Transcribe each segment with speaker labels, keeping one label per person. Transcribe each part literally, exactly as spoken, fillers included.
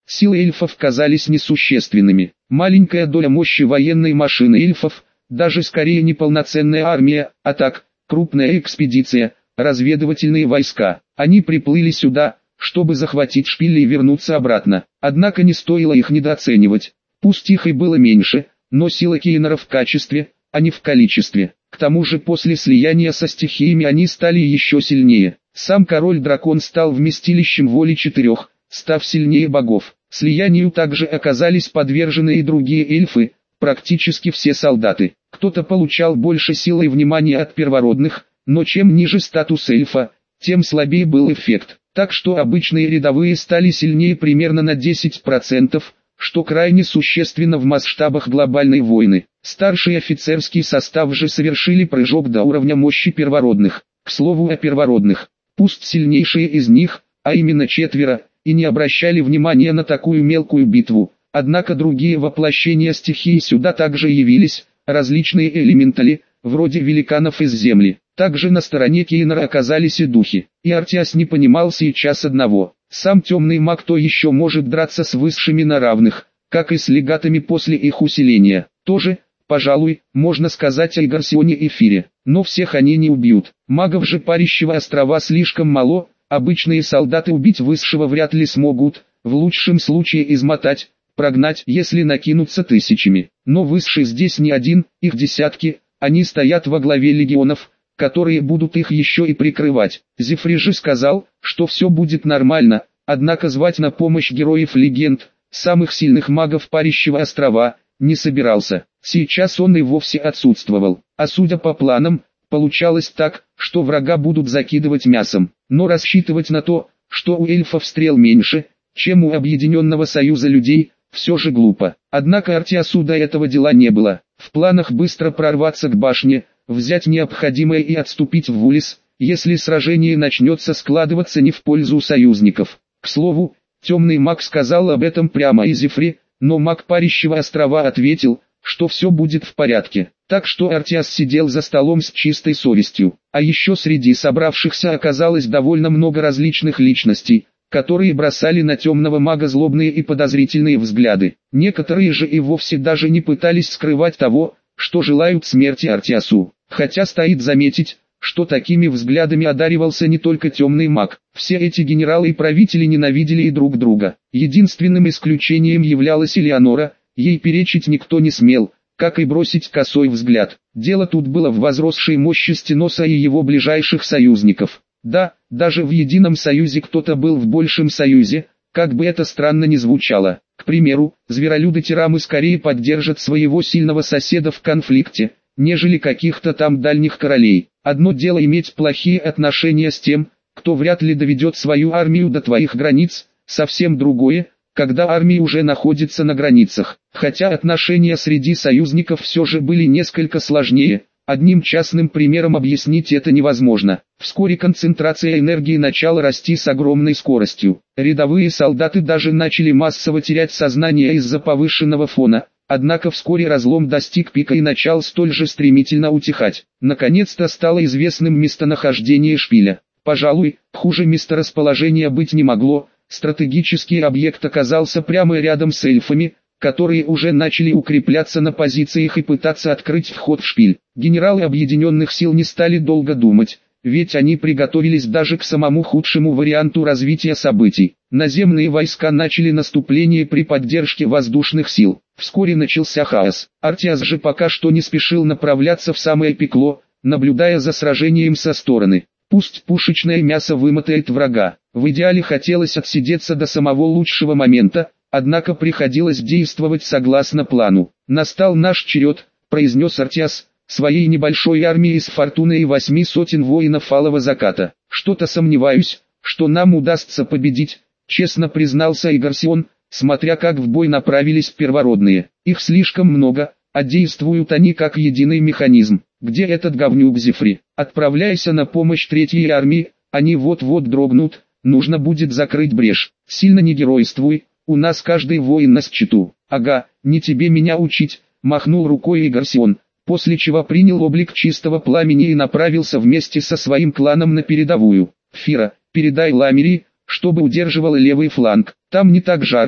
Speaker 1: Силы эльфов казались несущественными. Маленькая доля мощи военной машины эльфов, даже скорее не полноценная армия, а так, крупная экспедиция, разведывательные войска. Они приплыли сюда, чтобы захватить шпили и вернуться обратно. Однако не стоило их недооценивать. Пусть их и было меньше, но сила Кейнора в качестве, а не в количестве. К тому же после слияния со стихиями они стали еще сильнее. Сам король-дракон стал вместилищем воли четырех, став сильнее богов. Слиянию также оказались подвержены и другие эльфы, практически все солдаты. Кто-то получал больше силы и внимания от первородных, но чем ниже статус эльфа, тем слабее был эффект. Так что обычные рядовые стали сильнее примерно на десять процентов, что крайне существенно в масштабах глобальной войны. Старший офицерский состав же совершили прыжок до уровня мощи первородных. К слову о первородных, пусть сильнейшие из них, а именно четверо, и не обращали внимания на такую мелкую битву, однако другие воплощения стихии сюда также явились, различные элементали, вроде великанов из земли. Также на стороне Кейнора оказались и духи. И Артиас не понимал сейчас одного: сам темный маг то еще может драться с высшими на равных, как и с легатами после их усиления. Тоже, пожалуй, можно сказать о Игарсионе и Фире, но всех они не убьют. Магов же Парящего острова слишком мало, обычные солдаты убить высшего вряд ли смогут, в лучшем случае измотать, прогнать, если накинутся тысячами. Но высший здесь не один, их десятки, они стоят во главе легионов, которые будут их еще и прикрывать. Зефри же сказал, что все будет нормально, однако звать на помощь героев-легенд, самых сильных магов Парящего острова, не собирался. Сейчас он и вовсе отсутствовал. А судя по планам, получалось так, что врага будут закидывать мясом. Но рассчитывать на то, что у эльфов стрел меньше, чем у Объединенного Союза людей, все же глупо. Однако Артиасу до этого дела не было. В планах быстро прорваться к башне, взять необходимое и отступить в Вулис, если сражение начнется складываться не в пользу союзников. К слову, темный маг сказал об этом прямо и Зефри, но маг Парящего острова ответил, что все будет в порядке. Так что Артиас сидел за столом с чистой совестью. А еще среди собравшихся оказалось довольно много различных личностей, которые бросали на темного мага злобные и подозрительные взгляды. Некоторые же и вовсе даже не пытались скрывать того, что желают смерти Артиасу. Хотя стоит заметить, что такими взглядами одаривался не только темный маг. Все эти генералы и правители ненавидели и друг друга. Единственным исключением являлась Элеонора, ей перечить никто не смел, как и бросить косой взгляд. Дело тут было в возросшей мощи Стеноса и его ближайших союзников. Да, даже в Едином Союзе кто-то был в большем союзе, как бы это странно ни звучало. К примеру, зверолюды-тирамы скорее поддержат своего сильного соседа в конфликте, нежели каких-то там дальних королей. Одно дело иметь плохие отношения с тем, кто вряд ли доведет свою армию до твоих границ, совсем другое, когда армия уже находится на границах. Хотя отношения среди союзников все же были несколько сложнее, одним частным примером объяснить это невозможно. Вскоре концентрация энергии начала расти с огромной скоростью. Рядовые солдаты даже начали массово терять сознание из-за повышенного фона. Однако вскоре разлом достиг пика и начал столь же стремительно утихать. Наконец-то стало известным местонахождение шпиля. Пожалуй, хуже месторасположения быть не могло. Стратегический объект оказался прямо рядом с эльфами, которые уже начали укрепляться на позициях и пытаться открыть вход в шпиль. Генералы Объединенных Сил не стали долго думать, ведь они приготовились даже к самому худшему варианту развития событий. Наземные войска начали наступление при поддержке воздушных сил. Вскоре начался хаос. Артиас же пока что не спешил направляться в самое пекло, наблюдая за сражением со стороны. Пусть пушечное мясо вымотает врага. В идеале хотелось отсидеться до самого лучшего момента, однако приходилось действовать согласно плану. «Настал наш черед», — произнес Артиас, своей небольшой армией из фортуны и восьми сотен воинов Алого Заката. «Что-то сомневаюсь, что нам удастся победить», — честно признался Игарсион, смотря как в бой направились первородные. «Их слишком много, а действуют они как единый механизм. Где этот говнюк Зефри? Отправляйся на помощь третьей армии, они вот-вот дрогнут, нужно будет закрыть брешь. Сильно не геройствуй, у нас каждый воин на счету». «Ага, не тебе меня учить», — махнул рукой Игарсион, после чего принял облик чистого пламени и направился вместе со своим кланом на передовую. «Фира, передай Ламери, чтобы удерживала левый фланг, там не так жарко,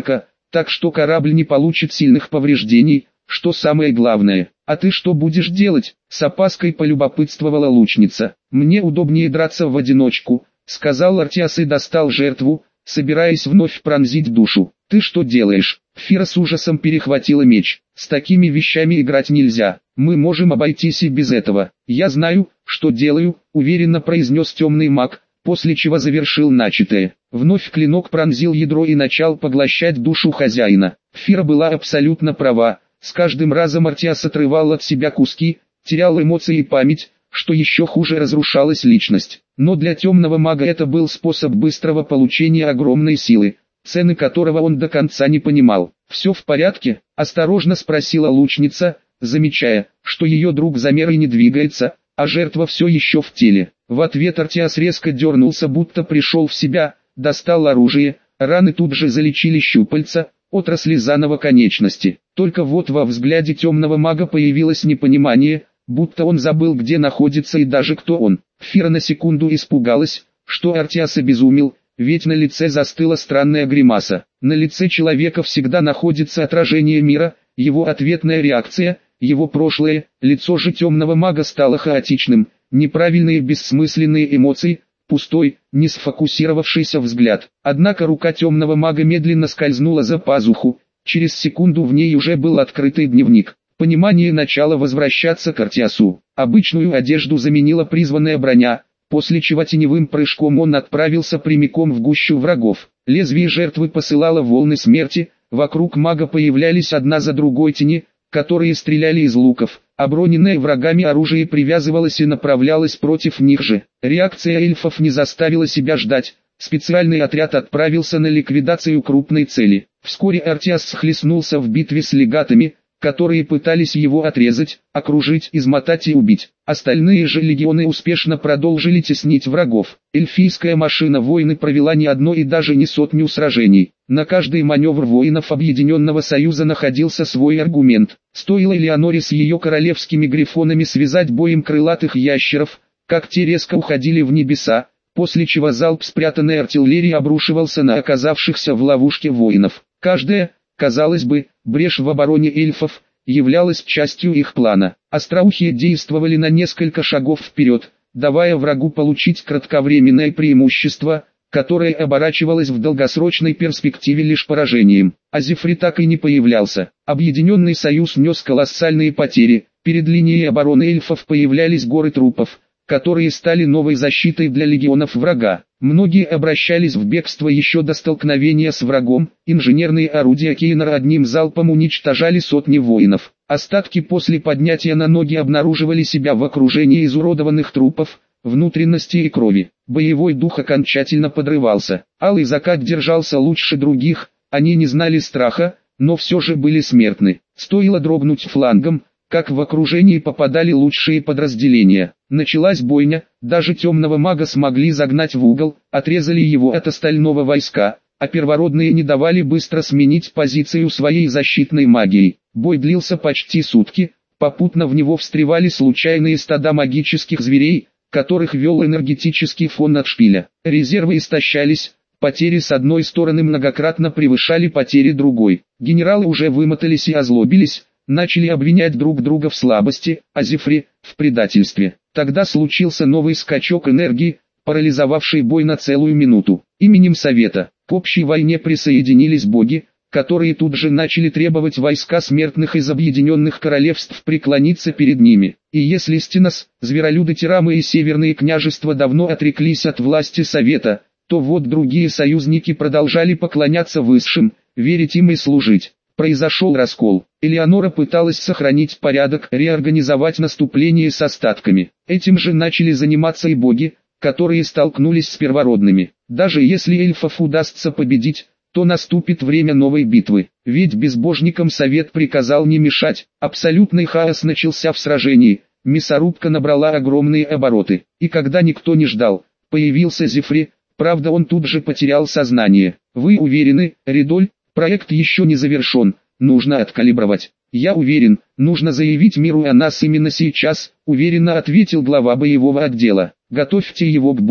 Speaker 1: так что корабль не получит сильных повреждений, что самое главное. А ты что будешь делать? С опаской полюбопытствовала лучница. Мне удобнее драться в одиночку, сказал Артиас и достал жертву, собираясь вновь пронзить душу. Ты что делаешь? Фира с ужасом перехватила меч. С такими вещами играть нельзя. Мы можем обойтись и без этого. Я знаю, что делаю, уверенно произнес темный маг, после чего завершил начатое. Вновь клинок пронзил ядро и начал поглощать душу хозяина. Фира была абсолютно права. С каждым разом Артиас отрывал от себя куски, терял эмоции и память, что еще хуже, разрушалась личность. Но для темного мага это был способ быстрого получения огромной силы, цены которого он до конца не понимал. «Все в порядке?» – осторожно спросила лучница, замечая, что ее друг замер и не двигается, а жертва все еще в теле. В ответ Артиас резко дернулся, будто пришел в себя, достал оружие, раны тут же залечили щупальца, отросли заново конечности. Только вот во взгляде темного мага появилось непонимание, будто он забыл, где находится и даже кто он. Фира на секунду испугалась, что Артиас обезумел, ведь на лице застыла странная гримаса. На лице человека всегда находится отражение мира, его ответная реакция, его прошлое. Лицо же темного мага стало хаотичным, неправильные бессмысленные эмоции, пустой, не сфокусировавшийся взгляд. Однако рука темного мага медленно скользнула за пазуху, через секунду в ней уже был открытый дневник. Понимание начало возвращаться к Артиасу. Обычную одежду заменила призванная броня, после чего теневым прыжком он отправился прямиком в гущу врагов. Лезвие жертвы посылало волны смерти, вокруг мага появлялись одна за другой тени, которые стреляли из луков, оброненное врагами оружие привязывалось и направлялось против них же. Реакция эльфов не заставила себя ждать, специальный отряд отправился на ликвидацию крупной цели. Вскоре Артиас схлестнулся в битве с легатами, которые пытались его отрезать, окружить, измотать и убить. Остальные же легионы успешно продолжили теснить врагов. Эльфийская машина войны провела не одно и даже не сотню сражений. На каждый маневр воинов Объединенного Союза находился свой аргумент. Стоило Элеоноре с ее королевскими грифонами связать боем крылатых ящеров, как те резко уходили в небеса, после чего залп спрятанной артиллерии обрушивался на оказавшихся в ловушке воинов. Каждая, казалось бы, брешь в обороне эльфов являлась частью их плана. Остроухие действовали на несколько шагов вперед, давая врагу получить кратковременное преимущество, которое оборачивалось в долгосрочной перспективе лишь поражением. А Зефри так и не появлялся. Объединенный союз нес колоссальные потери, перед линией обороны эльфов появлялись горы трупов, которые стали новой защитой для легионов врага. Многие обращались в бегство еще до столкновения с врагом, инженерные орудия Кейнера одним залпом уничтожали сотни воинов. Остатки после поднятия на ноги обнаруживали себя в окружении изуродованных трупов, внутренностей и крови. Боевой дух окончательно подрывался. Алый закат держался лучше других, они не знали страха, но все же были смертны. Стоило дрогнуть флангом, как в окружении попадали лучшие подразделения. Началась бойня, даже темного мага смогли загнать в угол, отрезали его от остального войска, а первородные не давали быстро сменить позицию своей защитной магией. Бой длился почти сутки, попутно в него встревали случайные стада магических зверей, которых вел энергетический фон от шпиля. Резервы истощались, потери с одной стороны многократно превышали потери другой. Генералы уже вымотались и озлобились, начали обвинять друг друга в слабости, а Зефри – в предательстве. Тогда случился новый скачок энергии, парализовавший бой на целую минуту. Именем Совета к общей войне присоединились боги, которые тут же начали требовать войска смертных из объединенных королевств преклониться перед ними. И если Стенос, зверолюды Тирамы и северные княжества давно отреклись от власти Совета, то вот другие союзники продолжали поклоняться высшим, верить им и служить. Произошел раскол. Элеонора пыталась сохранить порядок, реорганизовать наступление с остатками. Этим же начали заниматься и боги, которые столкнулись с первородными. Даже если эльфов удастся победить, то наступит время новой битвы. Ведь безбожникам Совет приказал не мешать. Абсолютный хаос начался в сражении. Мясорубка набрала огромные обороты. И когда никто не ждал, появился Зефри. Правда, он тут же потерял сознание. Вы уверены, Ридоль? Проект еще не завершен, нужно откалибровать. Я уверен, нужно заявить миру о нас именно сейчас, уверенно ответил глава боевого отдела. Готовьте его к бою.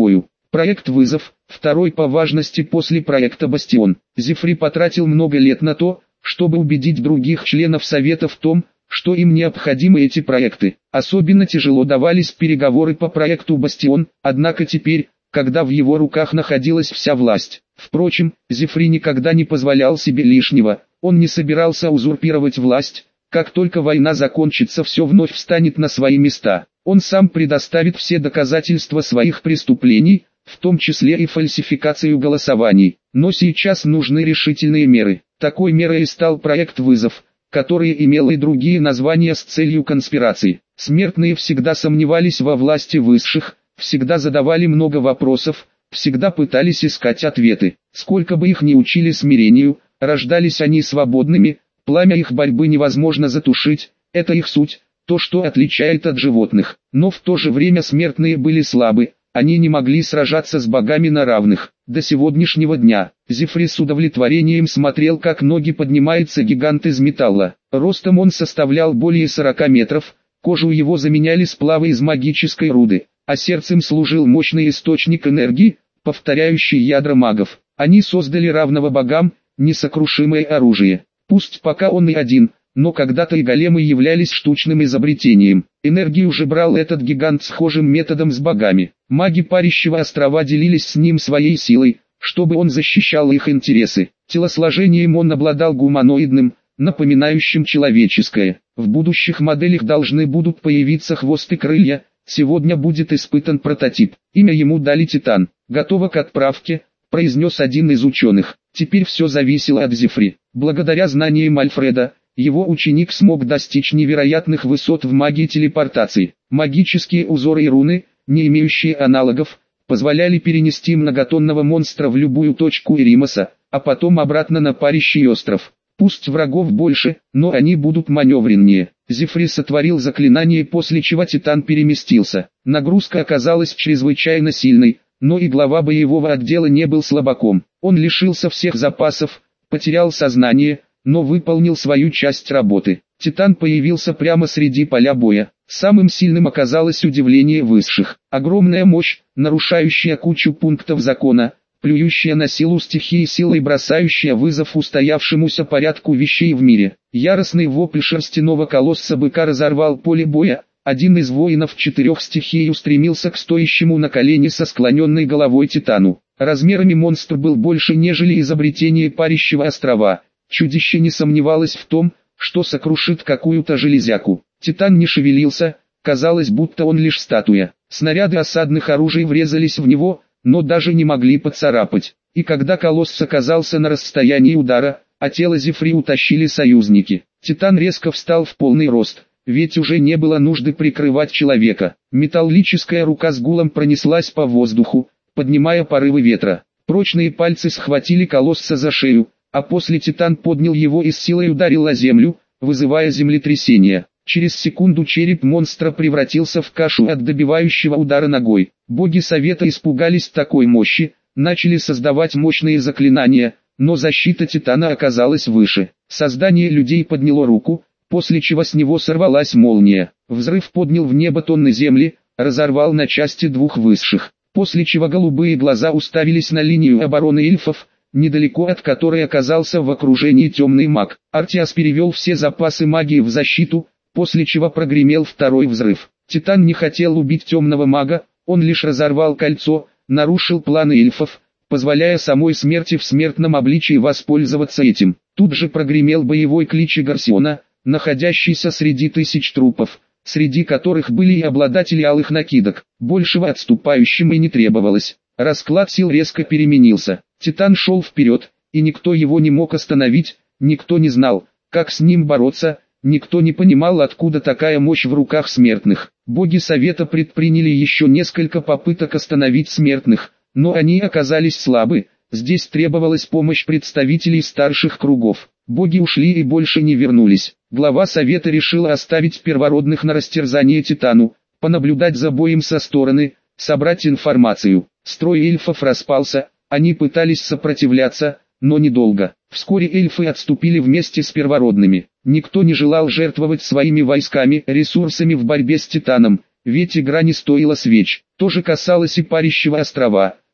Speaker 1: Проект «Вызов», второй по важности после проекта «Бастион». Зефри потратил много лет на то, чтобы убедить других членов Совета в том, что им необходимы эти проекты. Особенно тяжело давались переговоры по проекту «Бастион», однако теперь, когда в его руках находилась вся власть. Впрочем, Зефри никогда не позволял себе лишнего, он не собирался узурпировать власть. Как только война закончится, все вновь встанет на свои места. Он сам предоставит все доказательства своих преступлений, в том числе и фальсификацию голосований. Но сейчас нужны решительные меры. Такой мерой и стал проект «Вызов», который имел и другие названия с целью конспирации. Смертные всегда сомневались во власти высших, всегда задавали много вопросов, всегда пытались искать ответы. Сколько бы их ни учили смирению, рождались они свободными, пламя их борьбы невозможно затушить, это их суть, то, что отличает от животных. Но в то же время смертные были слабы, они не могли сражаться с богами на равных. До сегодняшнего дня Зефри с удовлетворением смотрел, как ноги поднимается гигант из металла. Ростом он составлял более сорока метров, кожу его заменяли сплавы из магической руды, а сердцем служил мощный источник энергии, повторяющий ядра магов. Они создали равного богам, несокрушимое оружие. Пусть пока он и один, но когда-то и големы являлись штучным изобретением. Энергию же брал этот гигант схожим методом с богами. Маги Парящего острова делились с ним своей силой, чтобы он защищал их интересы. Телосложением он обладал гуманоидным, напоминающим человеческое. В будущих моделях должны будут появиться хвост и крылья. Сегодня будет испытан прототип. Имя ему дали Титан. «Готово к отправке», произнес один из ученых. Теперь все зависело от Зефри. Благодаря знаниям Альфреда, его ученик смог достичь невероятных высот в магии телепортации. Магические узоры и руны, не имеющие аналогов, позволяли перенести многотонного монстра в любую точку Иримоса, а потом обратно на Парящий остров. Пусть врагов больше, но они будут маневреннее. Зефри сотворил заклинание, после чего Титан переместился. Нагрузка оказалась чрезвычайно сильной, но и глава боевого отдела не был слабаком. Он лишился всех запасов, потерял сознание, но выполнил свою часть работы. Титан появился прямо среди поля боя. Самым сильным оказалось удивление высших. Огромная мощь, нарушающая кучу пунктов закона, плюющая на силу стихии силой, бросающая вызов устоявшемуся порядку вещей в мире. Яростный вопль шерстяного колосса быка разорвал поле боя. Один из воинов четырех стихий устремился к стоящему на колени со склоненной головой Титану. Размерами монстр был больше, нежели изобретение Парящего острова. Чудище не сомневалось в том, что сокрушит какую-то железяку. Титан не шевелился, казалось, будто он лишь статуя. Снаряды осадных оружий врезались в него, но даже не могли поцарапать. И когда колосс оказался на расстоянии удара, а тело Зефри утащили союзники. Титан резко встал в полный рост, ведь уже не было нужды прикрывать человека. Металлическая рука с гулом пронеслась по воздуху, поднимая порывы ветра. Прочные пальцы схватили колосса за шею, а после Титан поднял его и с силой ударил о землю, вызывая землетрясение. Через секунду череп монстра превратился в кашу от добивающего удара ногой. Боги Совета испугались такой мощи, начали создавать мощные заклинания, но защита Титана оказалась выше. Создание людей подняло руку, после чего с него сорвалась молния. Взрыв поднял в небо тонны земли, разорвал на части двух высших, после чего голубые глаза уставились на линию обороны эльфов, недалеко от которой оказался в окружении темный маг. Артиас перевел все запасы магии в защиту, после чего прогремел второй взрыв. Титан не хотел убить темного мага, он лишь разорвал кольцо, нарушил планы эльфов, позволяя самой смерти в смертном обличии воспользоваться этим. Тут же прогремел боевой клич Гарсиона, находящийся среди тысяч трупов, среди которых были и обладатели алых накидок. Большего отступающим и не требовалось. Расклад сил резко переменился. Титан шел вперед, и никто его не мог остановить, никто не знал, как с ним бороться, никто не понимал, откуда такая мощь в руках смертных. Боги Совета предприняли еще несколько попыток остановить смертных, но они оказались слабы, здесь требовалась помощь представителей старших кругов. Боги ушли и больше не вернулись. Глава Совета решила оставить первородных на растерзание Титану, понаблюдать за боем со стороны, собрать информацию. Строй эльфов распался, они пытались сопротивляться, но недолго. Вскоре эльфы отступили вместе с первородными. Никто не желал жертвовать своими войсками, ресурсами в борьбе с Титаном, ведь игра не стоила свеч. То же касалось и Парящего острова.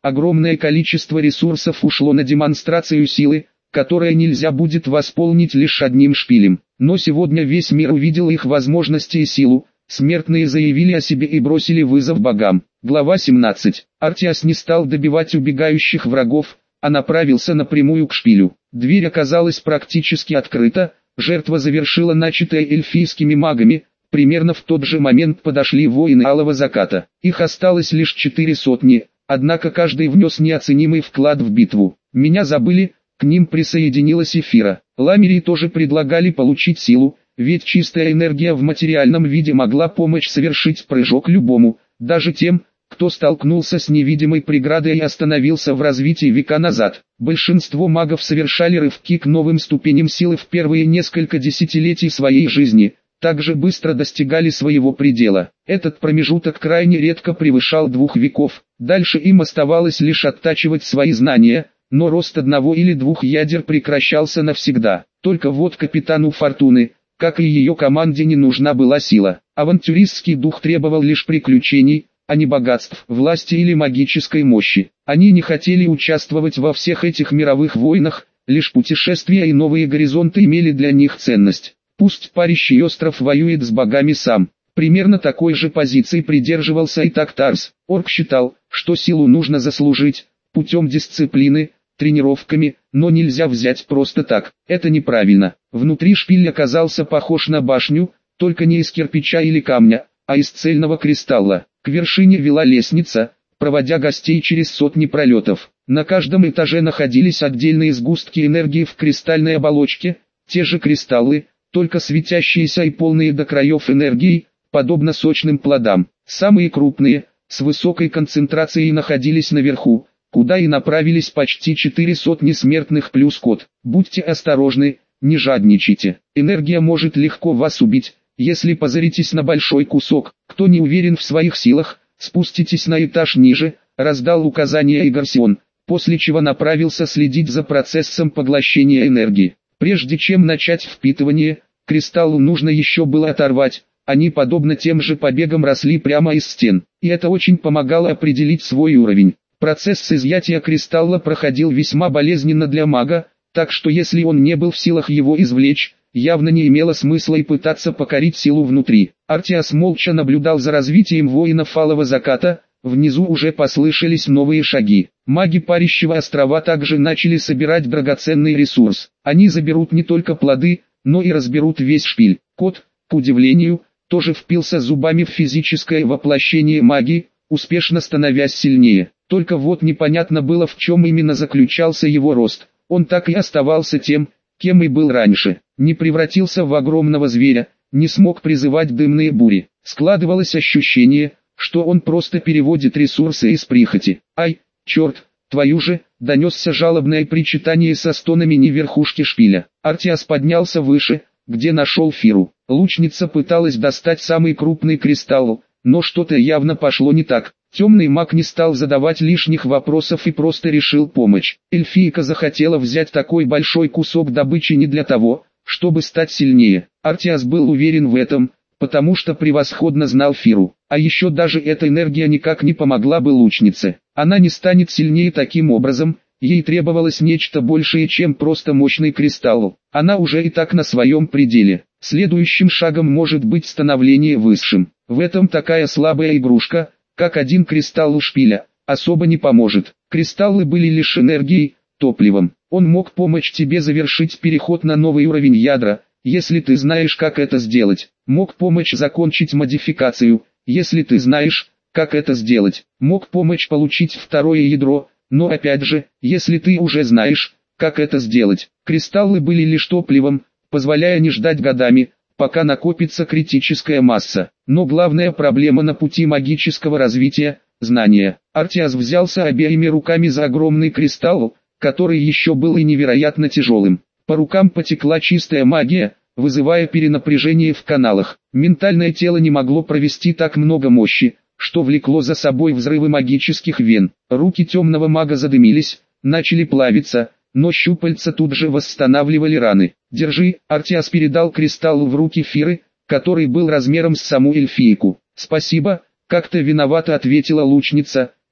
Speaker 1: Огромное количество ресурсов ушло на демонстрацию силы, которая нельзя будет восполнить лишь одним шпилем. Но сегодня весь мир увидел их возможности и силу. Смертные заявили о себе и бросили вызов богам. Глава семнадцать. Артиас не стал добивать убегающих врагов, а направился напрямую к шпилю. Дверь оказалась практически открыта, жертва завершила начатое эльфийскими магами. Примерно в тот же момент подошли воины Алого Заката. Их осталось лишь четыре сотни, однако каждый внес неоценимый вклад в битву. Меня забыли, к ним присоединилась Эфира. Ламерии тоже предлагали получить силу, ведь чистая энергия в материальном виде могла помочь совершить прыжок любому, даже тем, кто столкнулся с невидимой преградой и остановился в развитии века назад. Большинство магов совершали рывки к новым ступеням силы в первые несколько десятилетий своей жизни, также быстро достигали своего предела. Этот промежуток крайне редко превышал двух веков, дальше им оставалось лишь оттачивать свои знания, но рост одного или двух ядер прекращался навсегда. Только вот капитану Фортуны, как и ее команде, не нужна была сила. Авантюристский дух требовал лишь приключений, а не богатств, власти или магической мощи. Они не хотели участвовать во всех этих мировых войнах, лишь путешествия и новые горизонты имели для них ценность. Пусть парящий остров воюет с богами сам. Примерно такой же позиции придерживался и Тактарс. Орк считал, что силу нужно заслужить, путем дисциплины, тренировками, но нельзя взять просто так. Это неправильно. Внутри шпиль оказался похож на башню, только не из кирпича или камня, а из цельного кристалла. К вершине вела лестница, проводя гостей через сотни пролетов. На каждом этаже находились отдельные сгустки энергии в кристальной оболочке, те же кристаллы, только светящиеся и полные до краев энергией, подобно сочным плодам. Самые крупные, с высокой концентрацией, находились наверху, куда и направились почти четыре сотни смертных плюс кот. Будьте осторожны, не жадничайте. Энергия может легко вас убить, если позаритесь на большой кусок. Кто не уверен в своих силах, спуститесь на этаж ниже, раздал указание Игарсион, после чего направился следить за процессом поглощения энергии. Прежде чем начать впитывание, кристаллу нужно еще было оторвать. Они подобно тем же побегам росли прямо из стен, и это очень помогало определить свой уровень. Процесс изъятия кристалла проходил весьма болезненно для мага, так что если он не был в силах его извлечь, явно не имело смысла и пытаться покорить силу внутри. Артиас молча наблюдал за развитием воинов Алого Заката, внизу уже послышались новые шаги. Маги Парящего острова также начали собирать драгоценный ресурс. Они заберут не только плоды, но и разберут весь шпиль. Кот, к удивлению, тоже впился зубами в физическое воплощение магии, успешно становясь сильнее. Только вот непонятно было, в чем именно заключался его рост. Он так и оставался тем, кем и был раньше. Не превратился в огромного зверя, не смог призывать дымные бури. Складывалось ощущение, что он просто переводит ресурсы из прихоти. «Ай, черт, твою же!» — донесся жалобное причитание со стонами не верхушки шпиля. Артиас поднялся выше, где нашел Фиру. Лучница пыталась достать самый крупный кристалл, но что-то явно пошло не так. Темный маг не стал задавать лишних вопросов и просто решил помочь. Эльфийка захотела взять такой большой кусок добычи не для того, чтобы стать сильнее. Артиас был уверен в этом, потому что превосходно знал Фиру. А еще даже эта энергия никак не помогла бы лучнице. Она не станет сильнее таким образом, ей требовалось нечто большее, чем просто мощный кристалл. Она уже и так на своем пределе. Следующим шагом может быть становление высшим. В этом такая слабая игрушка, как один кристалл у шпиля, особо не поможет. Кристаллы были лишь энергией, топливом. Он мог помочь тебе завершить переход на новый уровень ядра, если ты знаешь, как это сделать. Мог помочь закончить модификацию, если ты знаешь, как это сделать. Мог помочь получить второе ядро, но опять же, если ты уже знаешь, как это сделать. Кристаллы были лишь топливом, позволяя не ждать годами, пока накопится критическая масса. Но главная проблема на пути магического развития – знания. Артиас взялся обеими руками за огромный кристалл, который еще был и невероятно тяжелым. По рукам потекла чистая магия, вызывая перенапряжение в каналах. Ментальное тело не могло провести так много мощи, что влекло за собой взрывы магических вен. Руки темного мага задымились, начали плавиться, но щупальца тут же восстанавливали раны. «Держи», — Артиас передал кристалл в руки Фиры, который был размером с саму эльфийку. «Спасибо», — как-то виновато ответила лучница,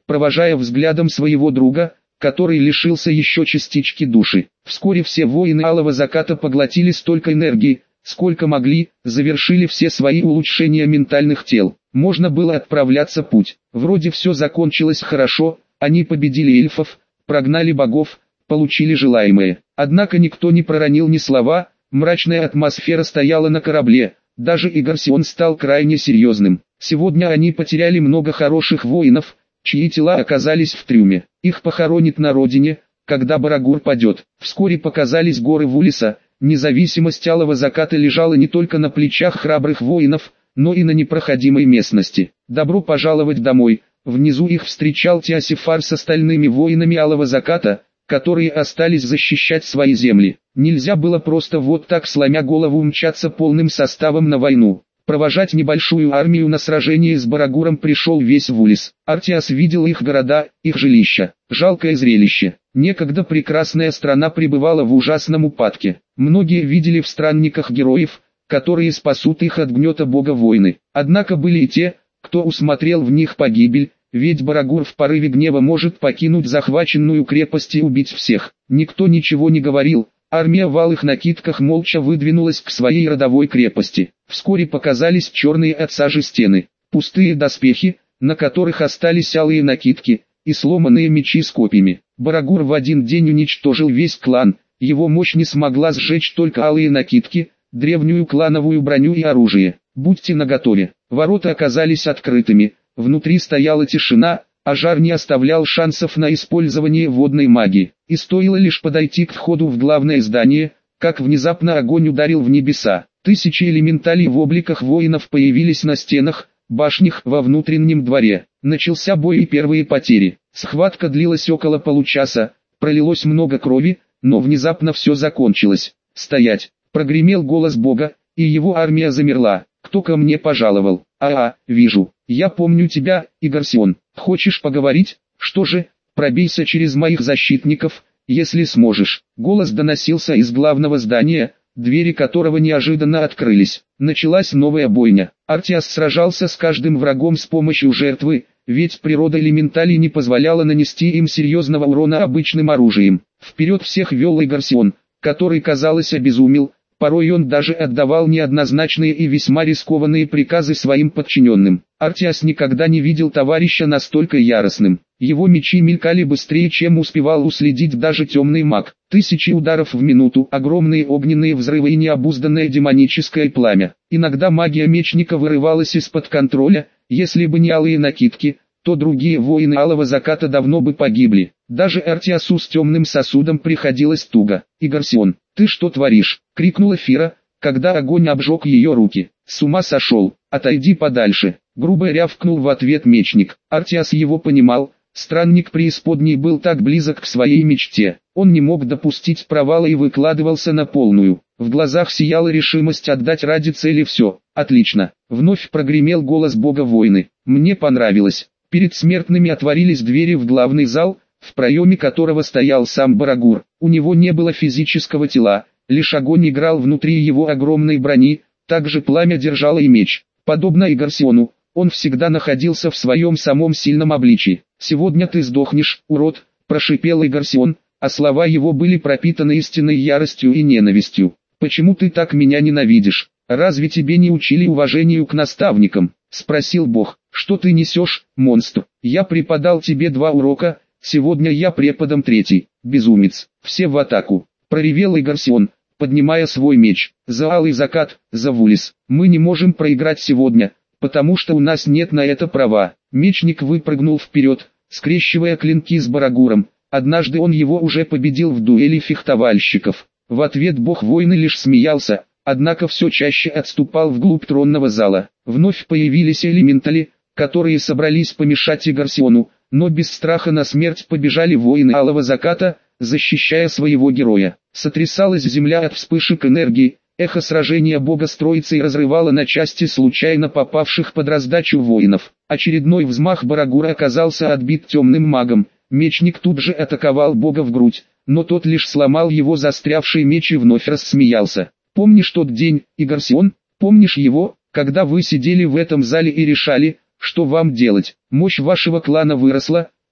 Speaker 1: провожая взглядом своего друга, который лишился еще частички души. Вскоре все воины Алого Заката поглотили столько энергии, сколько могли, завершили все свои улучшения ментальных тел. Можно было отправляться в путь. Вроде все закончилось хорошо, они победили эльфов, прогнали богов, получили желаемое. Однако никто не проронил ни слова, мрачная атмосфера стояла на корабле, даже Игарсион стал крайне серьезным. Сегодня они потеряли много хороших воинов, чьи тела оказались в трюме. Их похоронят на родине, когда Барагур падет. Вскоре показались горы Вулиса. Независимость Алого Заката лежала не только на плечах храбрых воинов, но и на непроходимой местности. Добро пожаловать домой. Внизу их встречал Теосифар с остальными воинами Алого Заката, которые остались защищать свои земли. Нельзя было просто вот так сломя голову мчаться полным составом на войну. Провожать небольшую армию на сражение с Барагуром пришел весь Вулис. Артиас видел их города, их жилища. Жалкое зрелище. Некогда прекрасная страна пребывала в ужасном упадке. Многие видели в странниках героев, которые спасут их от гнета бога войны. Однако были и те, кто усмотрел в них погибель, ведь Барагур в порыве гнева может покинуть захваченную крепость и убить всех. Никто ничего не говорил. Армия в алых накидках молча выдвинулась к своей родовой крепости. Вскоре показались черные от сажи стены, пустые доспехи, на которых остались алые накидки, и сломанные мечи с копьями. Барагур в один день уничтожил весь клан, его мощь не смогла сжечь только алые накидки, древнюю клановую броню и оружие. Будьте наготове. Ворота оказались открытыми, внутри стояла тишина, а жар не оставлял шансов на использование водной магии. И стоило лишь подойти к входу в главное здание, как внезапно огонь ударил в небеса. Тысячи элементалей в обликах воинов появились на стенах, башнях во внутреннем дворе. Начался бой и первые потери. Схватка длилась около получаса, пролилось много крови, но внезапно все закончилось. «Стоять!» — прогремел голос бога, и его армия замерла. «Кто ко мне пожаловал?» «А-а, вижу. Я помню тебя, Игарсион. Хочешь поговорить? Что же, пробейся через моих защитников, если сможешь». Голос доносился из главного здания, двери которого неожиданно открылись. Началась новая бойня. Артиас сражался с каждым врагом с помощью жертвы, ведь природа элементалей не позволяла нанести им серьезного урона обычным оружием. Вперед всех вел Игарсион, который, казалось, обезумел. Порой он даже отдавал неоднозначные и весьма рискованные приказы своим подчиненным. Артиас никогда не видел товарища настолько яростным. Его мечи мелькали быстрее, чем успевал уследить даже темный маг. Тысячи ударов в минуту, огромные огненные взрывы и необузданное демоническое пламя. Иногда магия мечника вырывалась из-под контроля. Если бы не алые накидки, то другие воины Алого Заката давно бы погибли. Даже Артиасу с темным сосудом приходилось туго. «Игарсион, ты что творишь?» — крикнула Фира, когда огонь обжег ее руки. «С ума сошел, отойди подальше!» — грубо рявкнул в ответ мечник. Артиас его понимал, странник преисподней был так близок к своей мечте. Он не мог допустить провала и выкладывался на полную. В глазах сияла решимость отдать ради цели все. «Отлично!» — вновь прогремел голос бога войны. «Мне понравилось». Перед смертными отворились двери в главный зал, в проеме которого стоял сам Барагур. У него не было физического тела, лишь огонь играл внутри его огромной брони, также пламя держало и меч. Подобно Игарсиону, он всегда находился в своем самом сильном обличии. «Сегодня ты сдохнешь, урод», – прошипел Игарсион, а слова его были пропитаны истинной яростью и ненавистью. «Почему ты так меня ненавидишь? Разве тебе не учили уважению к наставникам?» – спросил Бог. «Что ты несешь, монстр? Я преподал тебе два урока, сегодня я преподам третий. Безумец, все в атаку!» – проревел Игарсион, поднимая свой меч. «За Алый Закат, за Вулис. Мы не можем проиграть сегодня, потому что у нас нет на это права». Мечник выпрыгнул вперед, скрещивая клинки с Барагуром. Однажды он его уже победил в дуэли фехтовальщиков. В ответ бог войны лишь смеялся, однако все чаще отступал вглубь тронного зала. Вновь появились элементали, которые собрались помешать Игарсиону, но без страха на смерть побежали воины Алого Заката, защищая своего героя. Сотрясалась земля от вспышек энергии, эхо сражения бога с троицей разрывало на части случайно попавших под раздачу воинов. Очередной взмах Барагура оказался отбит темным магом, мечник тут же атаковал бога в грудь, но тот лишь сломал его застрявший меч и вновь рассмеялся. «Помнишь тот день, Игарсион? Помнишь его, когда вы сидели в этом зале и решали, что вам делать? Мощь вашего клана выросла,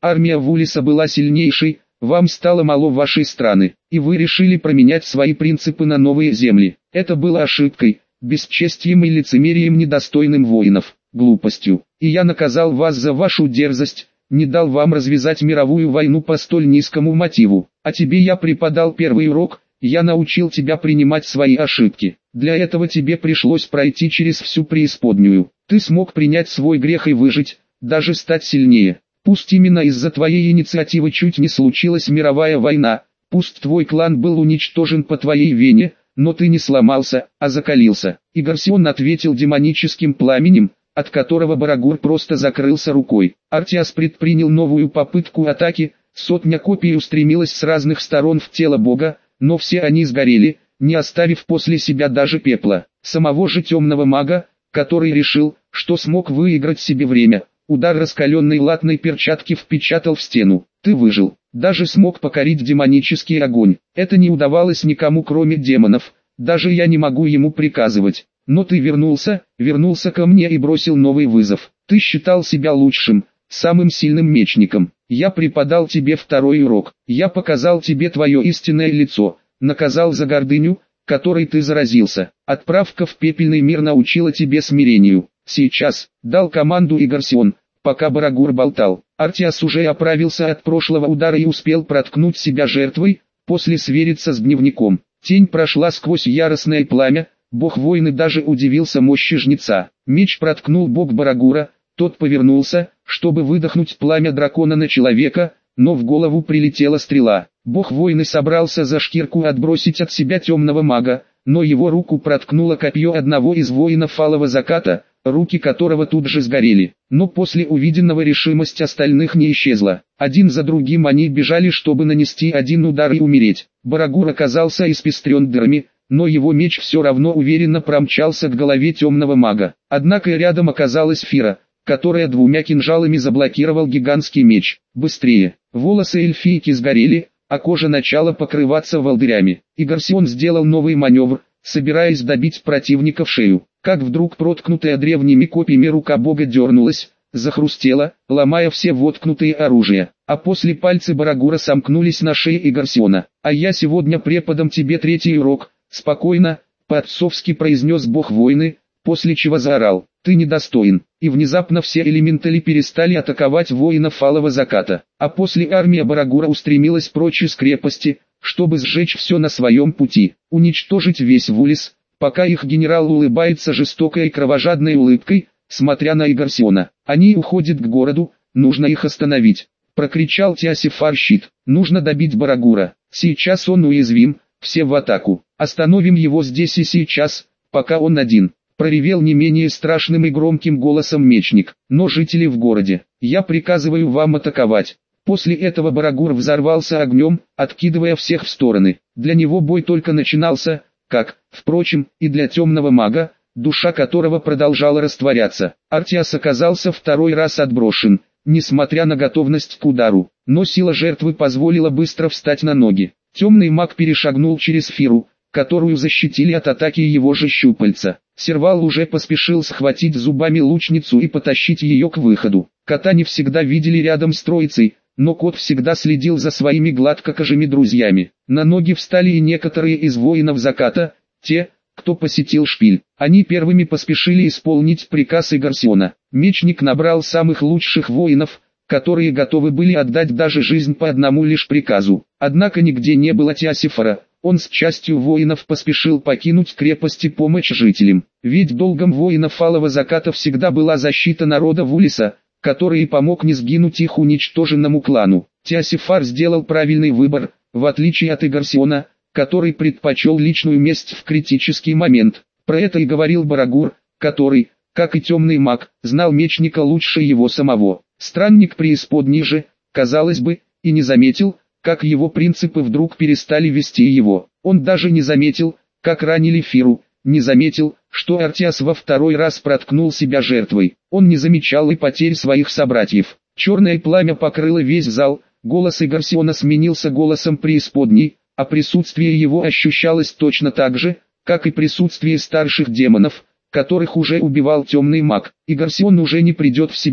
Speaker 1: Армия Вулиса была сильнейшей, вам стало мало вашей страны, и вы решили променять свои принципы на новые земли. Это было ошибкой, бесчестием и лицемерием, недостойным воинов, глупостью. И я наказал вас за вашу дерзость, не дал вам развязать мировую войну по столь низкому мотиву. А тебе я преподал первый урок, я научил тебя принимать свои ошибки. Для этого тебе пришлось пройти через всю преисподнюю. Ты смог принять свой грех и выжить, даже стать сильнее. Пусть именно из-за твоей инициативы чуть не случилась мировая война, пусть твой клан был уничтожен по твоей вине, но ты не сломался, а закалился. И Гарсион ответил демоническим пламенем, от которого Барагур просто закрылся рукой. Артиас предпринял новую попытку атаки, сотня копий устремилась с разных сторон в тело бога, но все они сгорели, не оставив после себя даже пепла. Самого же темного мага, который решил, что смог выиграть себе время, удар раскаленной латной перчатки впечатал в стену. Ты выжил, даже смог покорить демонический огонь. Это не удавалось никому кроме демонов, даже я не могу ему приказывать. Но ты вернулся, вернулся ко мне и бросил новый вызов. Ты считал себя лучшим, самым сильным мечником. Я преподал тебе второй урок. Я показал тебе твое истинное лицо, наказал за гордыню, которой ты заразился. Отправка в пепельный мир научила тебе смирению. Сейчас, дал команду и Гарсион, пока Барагур болтал. Артиас уже оправился от прошлого удара и успел проткнуть себя жертвой, после свериться с дневником. Тень прошла сквозь яростное пламя, бог войны даже удивился мощи жнеца. Меч проткнул бок Барагура, тот повернулся, чтобы выдохнуть пламя дракона на человека, но в голову прилетела стрела. Бог войны собрался за шкирку отбросить от себя темного мага, но его руку проткнуло копье одного из воинов Алого Заката, руки которого тут же сгорели. Но после увиденного решимость остальных не исчезла. Один за другим они бежали, чтобы нанести один удар и умереть. Барагур оказался испестрен дырами, но его меч все равно уверенно промчался к голове темного мага. Однако рядом оказалась Фира, которая двумя кинжалами заблокировал гигантский меч. Быстрее! Волосы эльфийки сгорели, а кожа начала покрываться волдырями. И Гарсион сделал новый маневр, собираясь добить противника в шею. Как вдруг проткнутая древними копьями рука бога дернулась, захрустела, ломая все воткнутые оружия. А после пальцы Барагура сомкнулись на шее Гарсиона. «А я сегодня преподам тебе третий урок», — спокойно, по-отцовски произнес бог войны, после чего заорал: «Ты недостоин». И внезапно все элементали перестали атаковать воинов Алого Заката. А после армия Барагура устремилась прочь из крепости, чтобы сжечь все на своем пути, уничтожить весь Вулис, пока их генерал улыбается жестокой и кровожадной улыбкой, смотря на Гарсиона. «Они уходят к городу, нужно их остановить», — прокричал Теосифар Щит. «Нужно добить Барагура, сейчас он уязвим, все в атаку. Остановим его здесь и сейчас, пока он один», — проревел не менее страшным и громким голосом мечник. «Но жители в городе, я приказываю вам атаковать». После этого Барагур взорвался огнем, откидывая всех в стороны. Для него бой только начинался, как, впрочем, и для темного мага, душа которого продолжала растворяться. Артиас оказался второй раз отброшен, несмотря на готовность к удару, но сила жертвы позволила быстро встать на ноги. Темный маг перешагнул через Фиру, которую защитили от атаки его же щупальца. Сервал уже поспешил схватить зубами лучницу и потащить ее к выходу. Кота не всегда видели рядом с троицей, но кот всегда следил за своими гладкокожими друзьями. На ноги встали и некоторые из воинов Заката, те, кто посетил шпиль. Они первыми поспешили исполнить приказ Гарсиона. Мечник набрал самых лучших воинов, которые готовы были отдать даже жизнь по одному лишь приказу. Однако нигде не было Теосифара, он с частью воинов поспешил покинуть крепость и помочь жителям. Ведь долгом воинов Алого Заката всегда была защита народа Вулиса, который и помог не сгинуть их уничтоженному клану. Теосифар сделал правильный выбор, в отличие от Гарсиона, который предпочел личную месть в критический момент. Про это и говорил Барагур, который, как и темный маг, знал мечника лучше его самого. Странник преисподней же, казалось бы, и не заметил, как его принципы вдруг перестали вести его. Он даже не заметил, как ранили Фиру, не заметил, что Артиас во второй раз проткнул себя жертвой. Он не замечал и потерь своих собратьев. Черное пламя покрыло весь зал, голос Гарсиона сменился голосом преисподней, а присутствие его ощущалось точно так же, как и присутствие старших демонов, которых уже убивал темный маг. И Гарсион уже не придет в себя,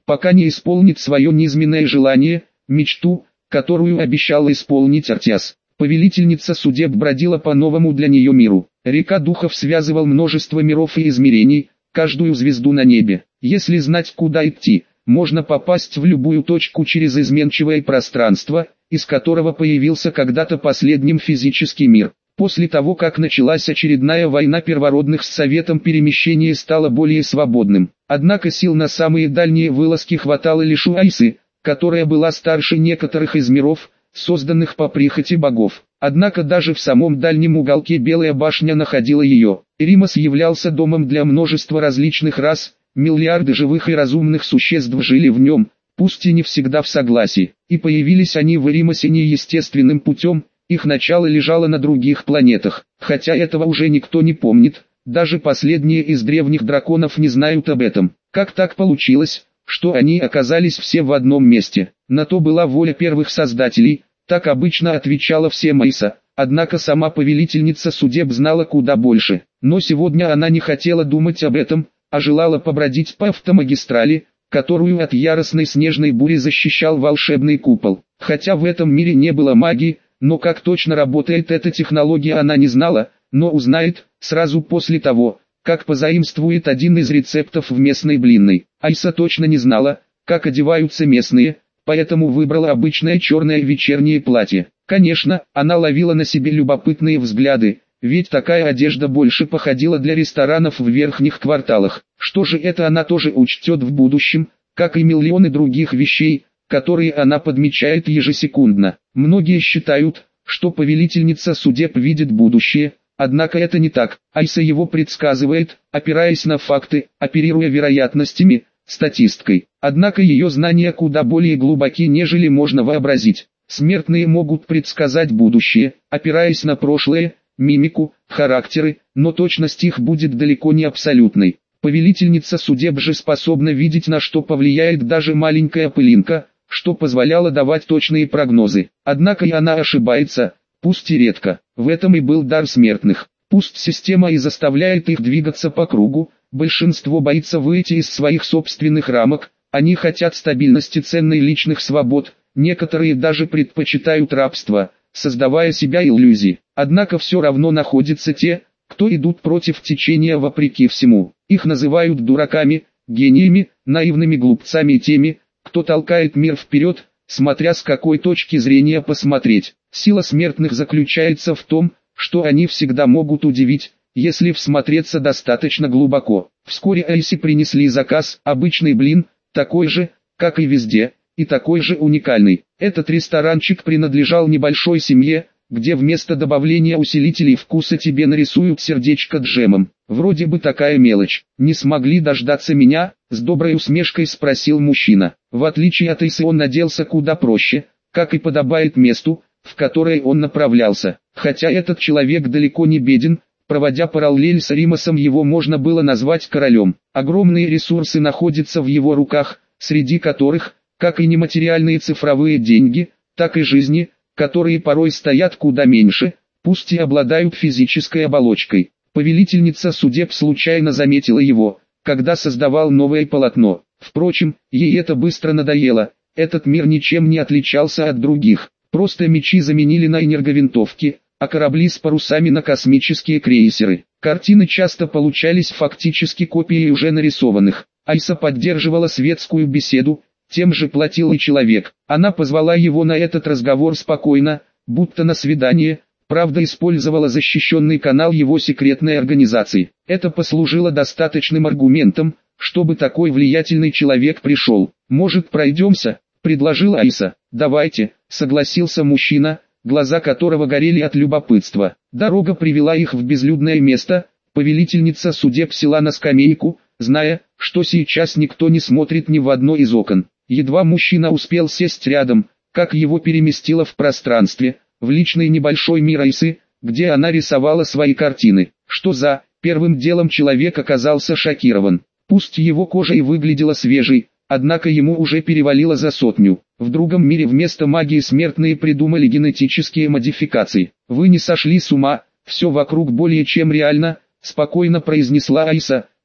Speaker 1: пока не исполнит свое низменное желание, мечту, которую обещала исполнить Артиас. Повелительница судеб бродила по новому для нее миру. Река духов связывал множество миров и измерений, каждую звезду на небе. Если знать, куда идти, можно попасть в любую точку через изменчивое пространство, из которого появился когда-то последним физический мир. После того, как началась очередная война первородных с Советом, перемещение стало более свободным. Однако сил на самые дальние вылазки хватало лишь у Айсы, которая была старше некоторых из миров, созданных по прихоти богов. Однако даже в самом дальнем уголке Белая башня находила ее. Римос являлся домом для множества различных рас, миллиарды живых и разумных существ жили в нем, пусть и не всегда в согласии. И появились они в Римосе неестественным путем, их начало лежало на других планетах. Хотя этого уже никто не помнит, даже последние из древних драконов не знают об этом. Как так получилось, что они оказались все в одном месте? На то была воля первых создателей, так обычно отвечала всем Айса. Однако сама повелительница судеб знала куда больше. Но сегодня она не хотела думать об этом, а желала побродить по автомагистрали, которую от яростной снежной бури защищал волшебный купол. Хотя в этом мире не было магии, но как точно работает эта технология она не знала, но узнает, сразу после того, как позаимствует один из рецептов в местной блинной. Айса точно не знала, как одеваются местные, поэтому выбрала обычное черное вечернее платье. Конечно, она ловила на себе любопытные взгляды, ведь такая одежда больше походила для ресторанов в верхних кварталах. Что же это она тоже учтет в будущем, как и миллионы других вещей, которые она подмечает ежесекундно. Многие считают, что повелительница судеб видит будущее, однако это не так. Айса его предсказывает, опираясь на факты, оперируя вероятностями, статисткой. Однако ее знания куда более глубоки, нежели можно вообразить. Смертные могут предсказать будущее, опираясь на прошлое, мимику, характеры, но точность их будет далеко не абсолютной. Повелительница судеб же способна видеть, на что повлияет даже маленькая пылинка, что позволяло давать точные прогнозы. Однако и она ошибается, пусть и редко. В этом и был дар смертных. Пусть система и заставляет их двигаться по кругу, большинство боится выйти из своих собственных рамок, они хотят стабильности, ценной личных свобод, некоторые даже предпочитают рабство, создавая себя иллюзии. Однако все равно находятся те, кто идут против течения вопреки всему. Их называют дураками, гениями, наивными глупцами и теми, кто толкает мир вперед, смотря с какой точки зрения посмотреть. Сила смертных заключается в том, что они всегда могут удивить, если всмотреться достаточно глубоко. Вскоре Айсе принесли заказ, обычный блин, такой же, как и везде, и такой же уникальный. Этот ресторанчик принадлежал небольшой семье, где вместо добавления усилителей вкуса тебе нарисуют сердечко джемом. Вроде бы такая мелочь. Не смогли дождаться меня? С доброй усмешкой спросил мужчина. В отличие от Айсы он оделся куда проще, как и подобает месту, в которое он направлялся. Хотя этот человек далеко не беден, проводя параллель с Римосом, его можно было назвать королем. Огромные ресурсы находятся в его руках, среди которых, как и нематериальные цифровые деньги, так и жизни, которые порой стоят куда меньше, пусть и обладают физической оболочкой. Повелительница судеб случайно заметила его, когда создавал новое полотно. Впрочем, ей это быстро надоело, этот мир ничем не отличался от других. Просто мечи заменили на энерговинтовки, а корабли с парусами на космические крейсеры. Картины часто получались фактически копией уже нарисованных. Айса поддерживала светскую беседу, тем же платил и человек. Она позвала его на этот разговор спокойно, будто на свидание, правда использовала защищенный канал его секретной организации. Это послужило достаточным аргументом, чтобы такой влиятельный человек пришел. «Может, пройдемся?» – предложила Айса. «Давайте», – согласился мужчина, глаза которого горели от любопытства. Дорога привела их в безлюдное место, повелительница судеб села на скамейку, зная, что сейчас никто не смотрит ни в одно из окон. Едва мужчина успел сесть рядом, как его переместило в пространстве, в личный небольшой мир Айсы, где она рисовала свои картины. Что за... Первым делом человек оказался шокирован. Пусть его кожа и выглядела свежей, однако ему уже перевалило за сотню. В другом мире вместо магии смертные придумали генетические модификации. «Вы не сошли с ума, все вокруг более чем реально», — спокойно произнесла Айса,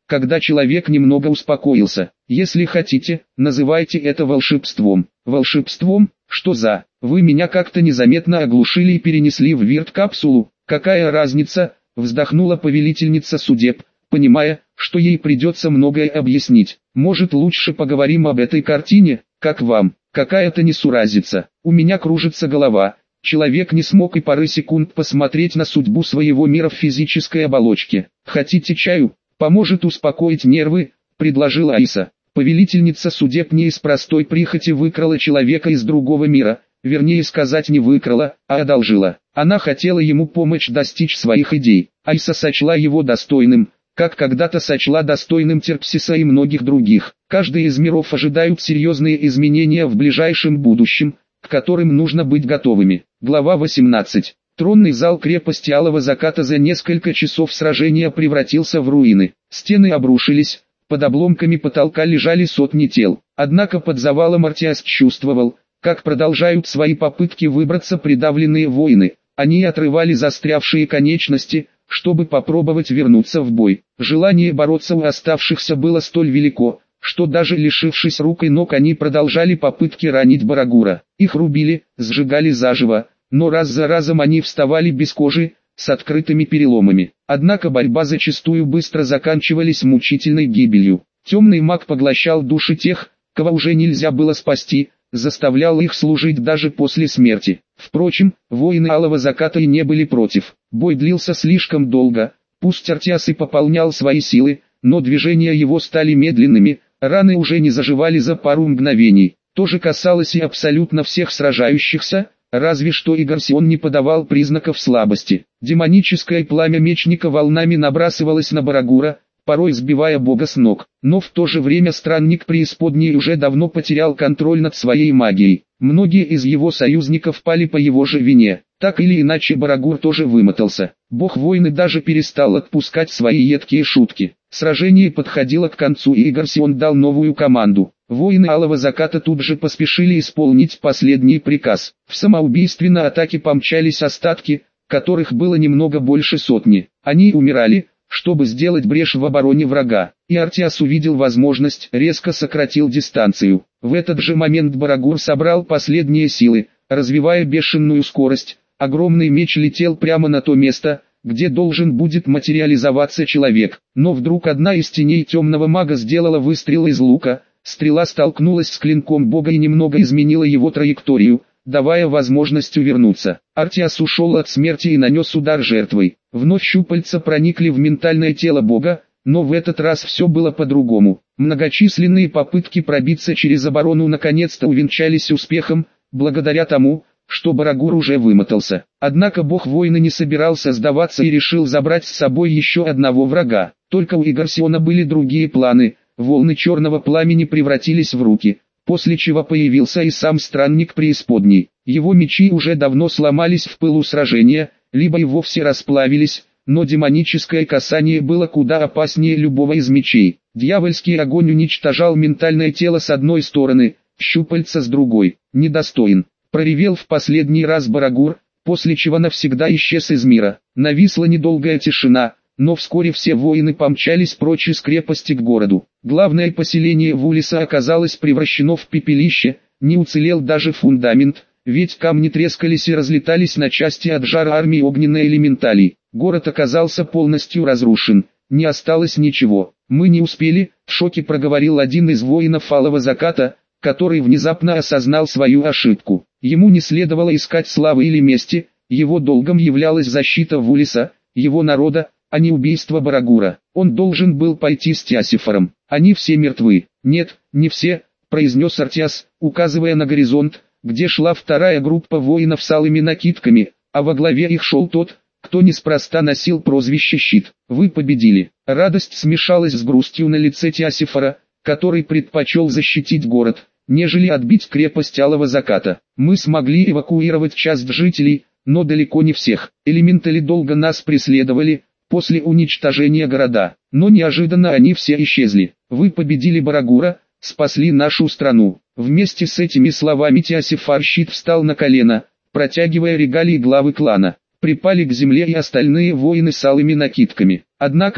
Speaker 1: когда человек немного успокоился. Если хотите, называйте это волшебством. Волшебством? Что за? Вы меня как-то незаметно оглушили и перенесли в вирт-капсулу. Какая разница? Вздохнула повелительница судеб, понимая, что ей придется многое объяснить. Может, лучше поговорим об этой картине? Как вам? Какая-то несуразица. У меня кружится голова. Человек не смог и пары секунд посмотреть на судьбу своего мира в физической оболочке. Хотите чаю? Поможет успокоить нервы, предложила Аиса. Повелительница судеб не из простой прихоти выкрала человека из другого мира, вернее сказать не выкрала, а одолжила. Она хотела ему помочь достичь своих идей. Аиса сочла его достойным, как когда-то сочла достойным Терпсиса и многих других. Каждый из миров ожидают серьезные изменения в ближайшем будущем, к которым нужно быть готовыми. Глава восемнадцать. Тронный зал крепости Алого Заката за несколько часов сражения превратился в руины. Стены обрушились, под обломками потолка лежали сотни тел. Однако под завалом Артиас чувствовал, как продолжают свои попытки выбраться придавленные воины. Они отрывали застрявшие конечности, чтобы попробовать вернуться в бой. Желание бороться у оставшихся было столь велико, что даже лишившись рук и ног они продолжали попытки ранить Барагура. Их рубили, сжигали заживо, но раз за разом они вставали без кожи, с открытыми переломами. Однако борьба зачастую быстро заканчивалась мучительной гибелью. Темный маг поглощал души тех, кого уже нельзя было спасти, заставлял их служить даже после смерти. Впрочем, воины Алого Заката и не были против. Бой длился слишком долго, пусть Артиас и пополнял свои силы, но движения его стали медленными, раны уже не заживали за пару мгновений. То же касалось и абсолютно всех сражающихся, разве что Игарсион не подавал признаков слабости. Демоническое пламя мечника волнами набрасывалось на Барагура, порой сбивая бога с ног. Но в то же время странник преисподней уже давно потерял контроль над своей магией. Многие из его союзников пали по его же вине. Так или иначе Барагур тоже вымотался. Бог войны даже перестал отпускать свои едкие шутки. Сражение подходило к концу, и Игарсион дал новую команду. Воины Алого Заката тут же поспешили исполнить последний приказ. В самоубийственной атаке помчались остатки, которых было немного больше сотни. Они умирали, чтобы сделать брешь в обороне врага. И Артиас увидел возможность, резко сократил дистанцию. В этот же момент Барагур собрал последние силы, развивая бешеную скорость. Огромный меч летел прямо на то место, где должен будет материализоваться человек. Но вдруг одна из теней темного мага сделала выстрел из лука, стрела столкнулась с клинком бога и немного изменила его траекторию, давая возможность увернуться. Артиас ушел от смерти и нанес удар жертвой. Вновь щупальца проникли в ментальное тело бога, но в этот раз все было по-другому. Многочисленные попытки пробиться через оборону наконец-то увенчались успехом, благодаря тому, что Барагур уже вымотался. Однако бог войны не собирался сдаваться и решил забрать с собой еще одного врага. Только у Игарсиона были другие планы. Волны черного пламени превратились в руки, после чего появился и сам странник преисподней. Его мечи уже давно сломались в пылу сражения, либо и вовсе расплавились, но демоническое касание было куда опаснее любого из мечей. Дьявольский огонь уничтожал ментальное тело с одной стороны, щупальца с другой. Недостоин. Проревел в последний раз Барагур, после чего навсегда исчез из мира. Нависла недолгая тишина, но вскоре все воины помчались прочь из крепости к городу. Главное поселение Вулиса оказалось превращено в пепелище, не уцелел даже фундамент, ведь камни трескались и разлетались на части от жара армии огненной элементалей. Город оказался полностью разрушен, не осталось ничего. «Мы не успели», — в шоке проговорил один из воинов Алого Заката, который внезапно осознал свою ошибку. Ему не следовало искать славы или мести, его долгом являлась защита Вулиса, его народа, а не убийство Барагура. Он должен был пойти с Тиасифором. Они все мертвы. Нет, не все, произнес Артиас, указывая на горизонт, где шла вторая группа воинов с алыми накидками, а во главе их шел тот, кто неспроста носил прозвище Щит. Вы победили. Радость смешалась с грустью на лице Тиасифора, который предпочел защитить город, нежели отбить крепость Алого Заката. Мы смогли эвакуировать часть жителей, но далеко не всех. Элементали долго нас преследовали, после уничтожения города, но неожиданно они все исчезли. Вы победили Барагура, спасли нашу страну. Вместе с этими словами Тиасифар Щит встал на колено, протягивая регалии главы клана. Припали к земле и остальные воины с алыми накидками. Однако,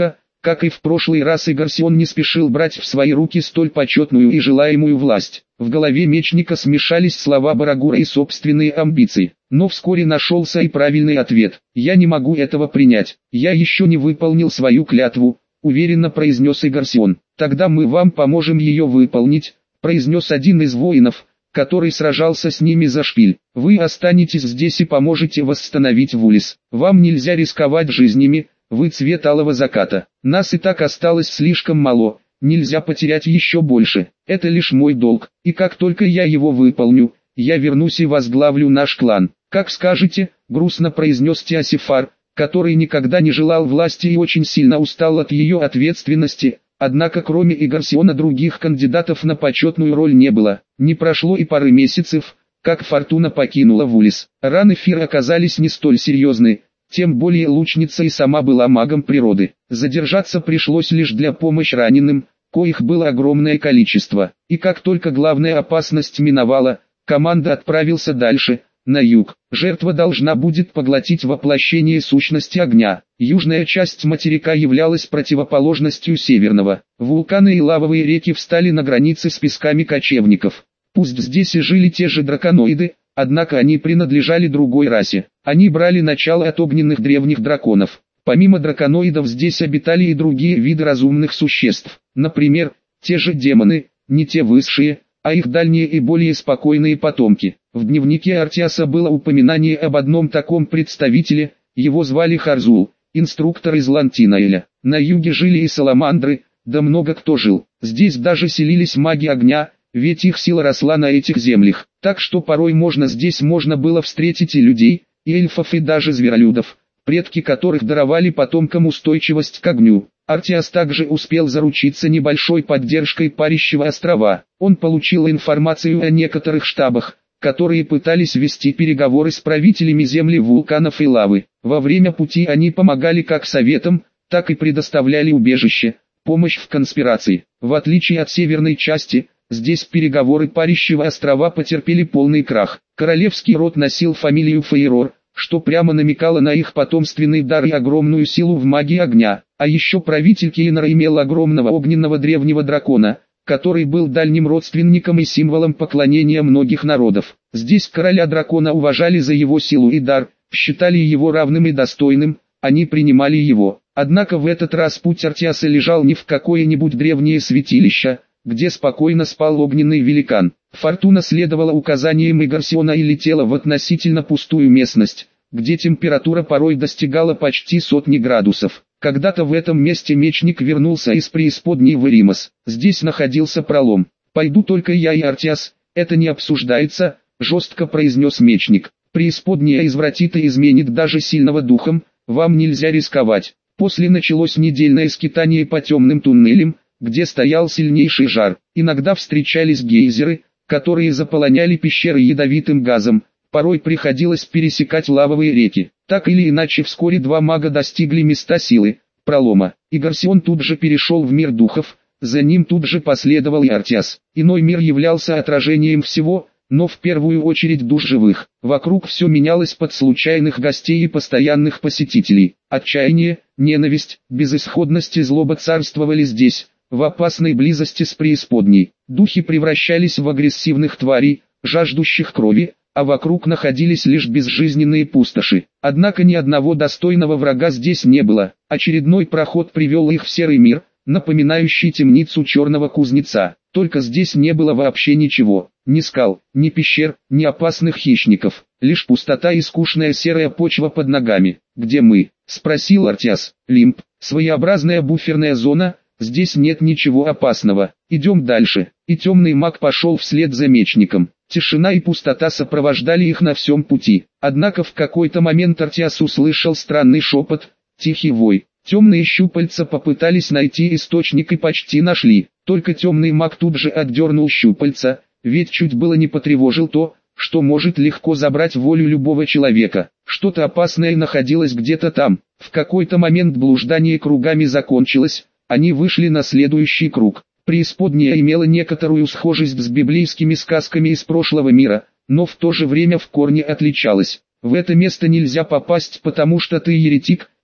Speaker 1: Как и в прошлый раз, Игарсион не спешил брать в свои руки столь почетную и желаемую власть. В голове мечника смешались слова Барагура и собственные амбиции. Но вскоре нашелся и правильный ответ. «Я не могу этого принять. Я еще не выполнил свою клятву», — уверенно произнес Игарсион. «Тогда мы вам поможем ее выполнить», — произнес один из воинов, который сражался с ними за шпиль. «Вы останетесь здесь и поможете восстановить Вулис. Вам нельзя рисковать жизнями, вы цвет алого заката. Нас и так осталось слишком мало, нельзя потерять еще больше. Это лишь мой долг, и как только я его выполню, я вернусь и возглавлю наш клан». «Как скажете», — грустно произнес Теосифар, который никогда не желал власти и очень сильно устал от ее ответственности. Однако кроме Игарсиона других кандидатов на почетную роль не было. Не прошло и пары месяцев, как Фортуна покинула Вулис. Раны Фира оказались не столь серьезны, тем более лучница и сама была магом природы. Задержаться пришлось лишь для помощи раненым, коих было огромное количество. И как только главная опасность миновала, команда отправился дальше, на юг. Жертва должна будет поглотить воплощение сущности огня. Южная часть материка являлась противоположностью северного. Вулканы и лавовые реки встали на границе с песками кочевников. Пусть здесь и жили те же драконоиды, однако они принадлежали другой расе. Они брали начало от огненных древних драконов. Помимо драконоидов здесь обитали и другие виды разумных существ. Например, те же демоны, не те высшие, а их дальние и более спокойные потомки. В дневнике Артиаса было упоминание об одном таком представителе, его звали Харзул, инструктор из Лантинаэля. На юге жили и саламандры, да много кто жил. Здесь даже селились маги огня, ведь их сила росла на этих землях. Так что порой можно здесь можно было встретить и людей, и эльфов, и даже зверолюдов, предки которых даровали потомкам устойчивость к огню. Артиас также успел заручиться небольшой поддержкой Парящего острова. Он получил информацию о некоторых штабах, которые пытались вести переговоры с правителями земли, вулканов и лавы. Во время пути они помогали как советам, так и предоставляли убежище, помощь в конспирации. В отличие от северной части, здесь переговоры Парящего острова потерпели полный крах. Королевский род носил фамилию Фейрор, что прямо намекало на их потомственный дар и огромную силу в магии огня. А еще правитель Кейнора имел огромного огненного древнего дракона, который был дальним родственником и символом поклонения многих народов. Здесь короля дракона уважали за его силу и дар, считали его равным и достойным, они принимали его. Однако в этот раз путь Артиаса лежал не в какое-нибудь древнее святилище, где спокойно спал огненный великан. Фортуна следовала указаниям Игарсиона и летела в относительно пустую местность, где температура порой достигала почти сотни градусов. Когда-то в этом месте мечник вернулся из преисподней в Эримос. Здесь находился пролом. «Пойду только я и Артиас, это не обсуждается», — жестко произнес мечник. «Преисподняя извратит и изменит даже сильного духом, вам нельзя рисковать». После началось недельное скитание по темным туннелям, где стоял сильнейший жар. Иногда встречались гейзеры, которые заполоняли пещеры ядовитым газом. Порой приходилось пересекать лавовые реки. Так или иначе, вскоре два мага достигли места силы, пролома. Игарсион тут же перешел в мир духов, за ним тут же последовал и Артиас. Иной мир являлся отражением всего, но в первую очередь душ живых. Вокруг все менялось под случайных гостей и постоянных посетителей. Отчаяние, ненависть, безысходность и злоба царствовали здесь, в опасной близости с преисподней. Духи превращались в агрессивных тварей, жаждущих крови, а вокруг находились лишь безжизненные пустоши. Однако ни одного достойного врага здесь не было. Очередной проход привел их в серый мир, напоминающий темницу черного кузнеца. Только здесь не было вообще ничего. Ни скал, ни пещер, ни опасных хищников. Лишь пустота и скучная серая почва под ногами. «Где мы?» — спросил Артиас. «Лимб, своеобразная буферная зона, здесь нет ничего опасного. Идем дальше». И темный маг пошел вслед за мечником. Тишина и пустота сопровождали их на всем пути. Однако в какой-то момент Артиас услышал странный шепот, тихий вой. Темные щупальца попытались найти источник и почти нашли. Только темный маг тут же отдернул щупальца, ведь чуть было не потревожил то, что может легко забрать волю любого человека. Что-то опасное находилось где-то там. В какой-то момент блуждание кругами закончилось, они вышли на следующий круг. Преисподняя имела некоторую схожесть с библейскими сказками из прошлого мира, но в то же время в корне отличалась. В это место нельзя попасть, потому что ты еретик,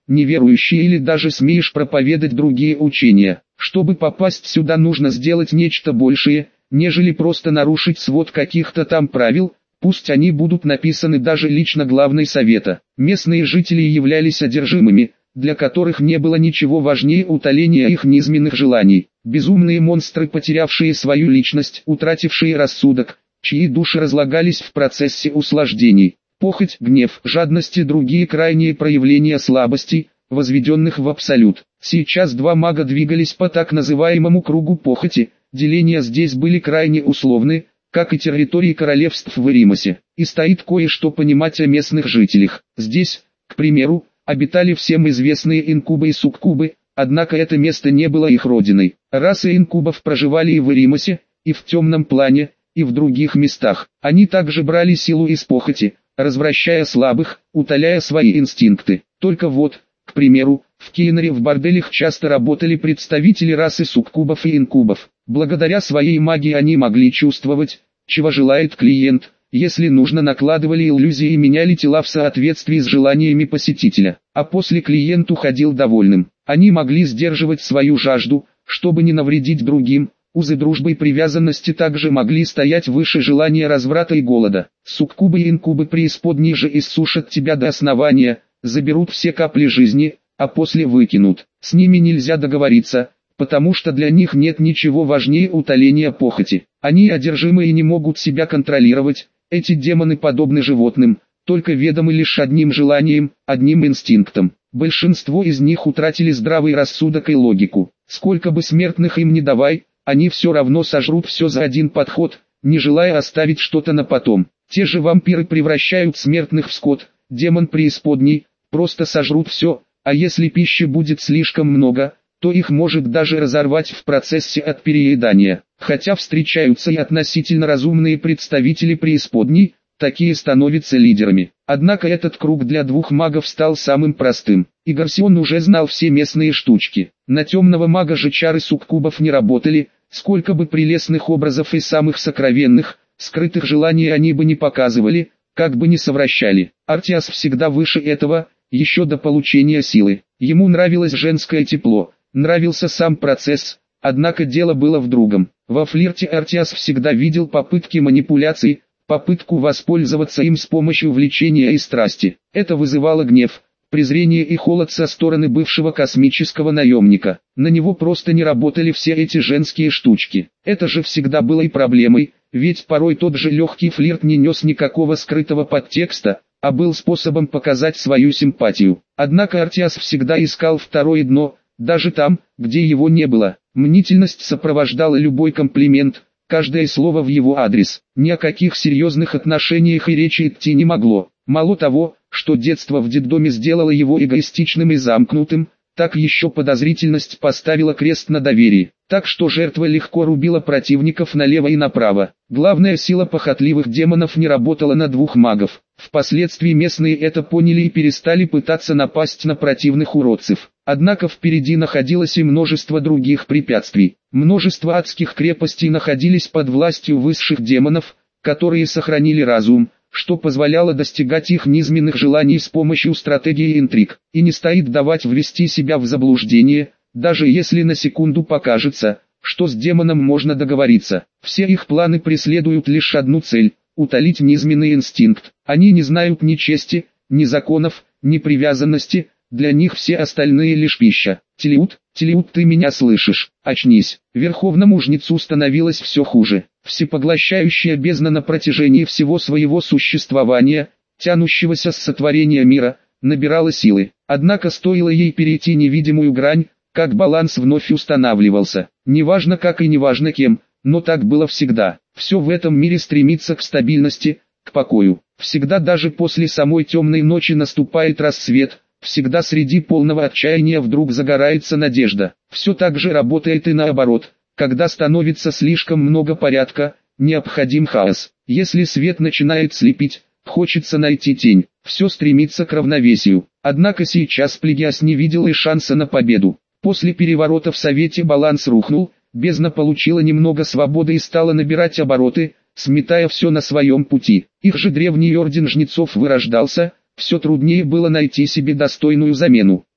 Speaker 1: неверующий или даже смеешь проповедать другие учения. Чтобы попасть сюда, нужно сделать нечто большее, нежели просто нарушить свод каких-то там правил, пусть они будут написаны даже лично главой совета. Местные жители являлись одержимыми, для которых не было ничего важнее утоления их низменных желаний. Безумные монстры, потерявшие свою личность, утратившие рассудок, чьи души разлагались в процессе услаждений. Похоть, гнев, жадность и другие крайние проявления слабостей, возведенных в абсолют. Сейчас два мага двигались по так называемому кругу похоти, деления здесь были крайне условны, как и территории королевств в Эримосе. И стоит кое-что понимать о местных жителях. Здесь, к примеру, обитали всем известные инкубы и суккубы, однако это место не было их родиной. Расы инкубов проживали и в Эримосе, и в темном плане, и в других местах. Они также брали силу из похоти, развращая слабых, утоляя свои инстинкты. Только вот, к примеру, в Кейнере в борделях часто работали представители расы суккубов и инкубов. Благодаря своей магии они могли чувствовать, чего желает клиент, если нужно накладывали иллюзии и меняли тела в соответствии с желаниями посетителя, а после клиент уходил довольным. Они могли сдерживать свою жажду, чтобы не навредить другим. Узы дружбы и привязанности также могли стоять выше желания разврата и голода. Суккубы и инкубы преисподней же иссушат тебя до основания, заберут все капли жизни, а после выкинут. С ними нельзя договориться, потому что для них нет ничего важнее утоления похоти. Они одержимы и не могут себя контролировать. Эти демоны подобны животным, только ведомы лишь одним желанием, одним инстинктом. Большинство из них утратили здравый рассудок и логику. Сколько бы смертных им ни давай, они все равно сожрут все за один подход, не желая оставить что-то на потом. Те же вампиры превращают смертных в скот, демон преисподней, просто сожрут все, а если пищи будет слишком много, то их может даже разорвать в процессе от переедания. Хотя встречаются и относительно разумные представители преисподней, такие становятся лидерами. Однако этот круг для двух магов стал самым простым. Игарсион уже знал все местные штучки. На темного мага же чары суккубов не работали, сколько бы прелестных образов и самых сокровенных, скрытых желаний они бы не показывали, как бы ни совращали. Артиас всегда выше этого, еще до получения силы. Ему нравилось женское тепло, нравился сам процесс, однако дело было в другом. Во флирте Артиас всегда видел попытки манипуляций, попытку воспользоваться им с помощью влечения и страсти. Это вызывало гнев, презрение и холод со стороны бывшего космического наемника. На него просто не работали все эти женские штучки. Это же всегда было и проблемой, ведь порой тот же легкий флирт не нес никакого скрытого подтекста, а был способом показать свою симпатию. Однако Артиас всегда искал второе дно, даже там, где его не было. Мнительность сопровождала любой комплимент, каждое слово в его адрес. Ни о каких серьезных отношениях и речи идти не могло. Мало того, что детство в детдоме сделало его эгоистичным и замкнутым, так еще подозрительность поставила крест на доверии. Так что жертва легко рубила противников налево и направо. Главная сила похотливых демонов не работала на двух магов. Впоследствии местные это поняли и перестали пытаться напасть на противных уродцев. Однако впереди находилось и множество других препятствий. Множество адских крепостей находились под властью высших демонов, которые сохранили разум, что позволяло достигать их низменных желаний с помощью стратегии и интриг. И не стоит давать ввести себя в заблуждение, даже если на секунду покажется, что с демоном можно договориться. Все их планы преследуют лишь одну цель – утолить низменный инстинкт. Они не знают ни чести, ни законов, ни привязанности, для них все остальные лишь пища. Телиут, Телиут, ты меня слышишь? Очнись. Верховному жнецу становилось все хуже. Всепоглощающая бездна на протяжении всего своего существования, тянущегося с сотворения мира, набирала силы. Однако стоило ей перейти невидимую грань, как баланс вновь устанавливался. Неважно как и неважно кем, но так было всегда. Все в этом мире стремится к стабильности, к покою. Всегда даже после самой темной ночи наступает рассвет. Всегда среди полного отчаяния вдруг загорается надежда. Все так же работает и наоборот. Когда становится слишком много порядка, необходим хаос. Если свет начинает слепить, хочется найти тень. Все стремится к равновесию. Однако сейчас Плегиас не видел и шанса на победу. После переворота в Совете баланс рухнул, бездна получила немного свободы и стала набирать обороты, сметая все на своем пути. Их же древний орден жнецов вырождался. Все труднее было найти себе достойную замену.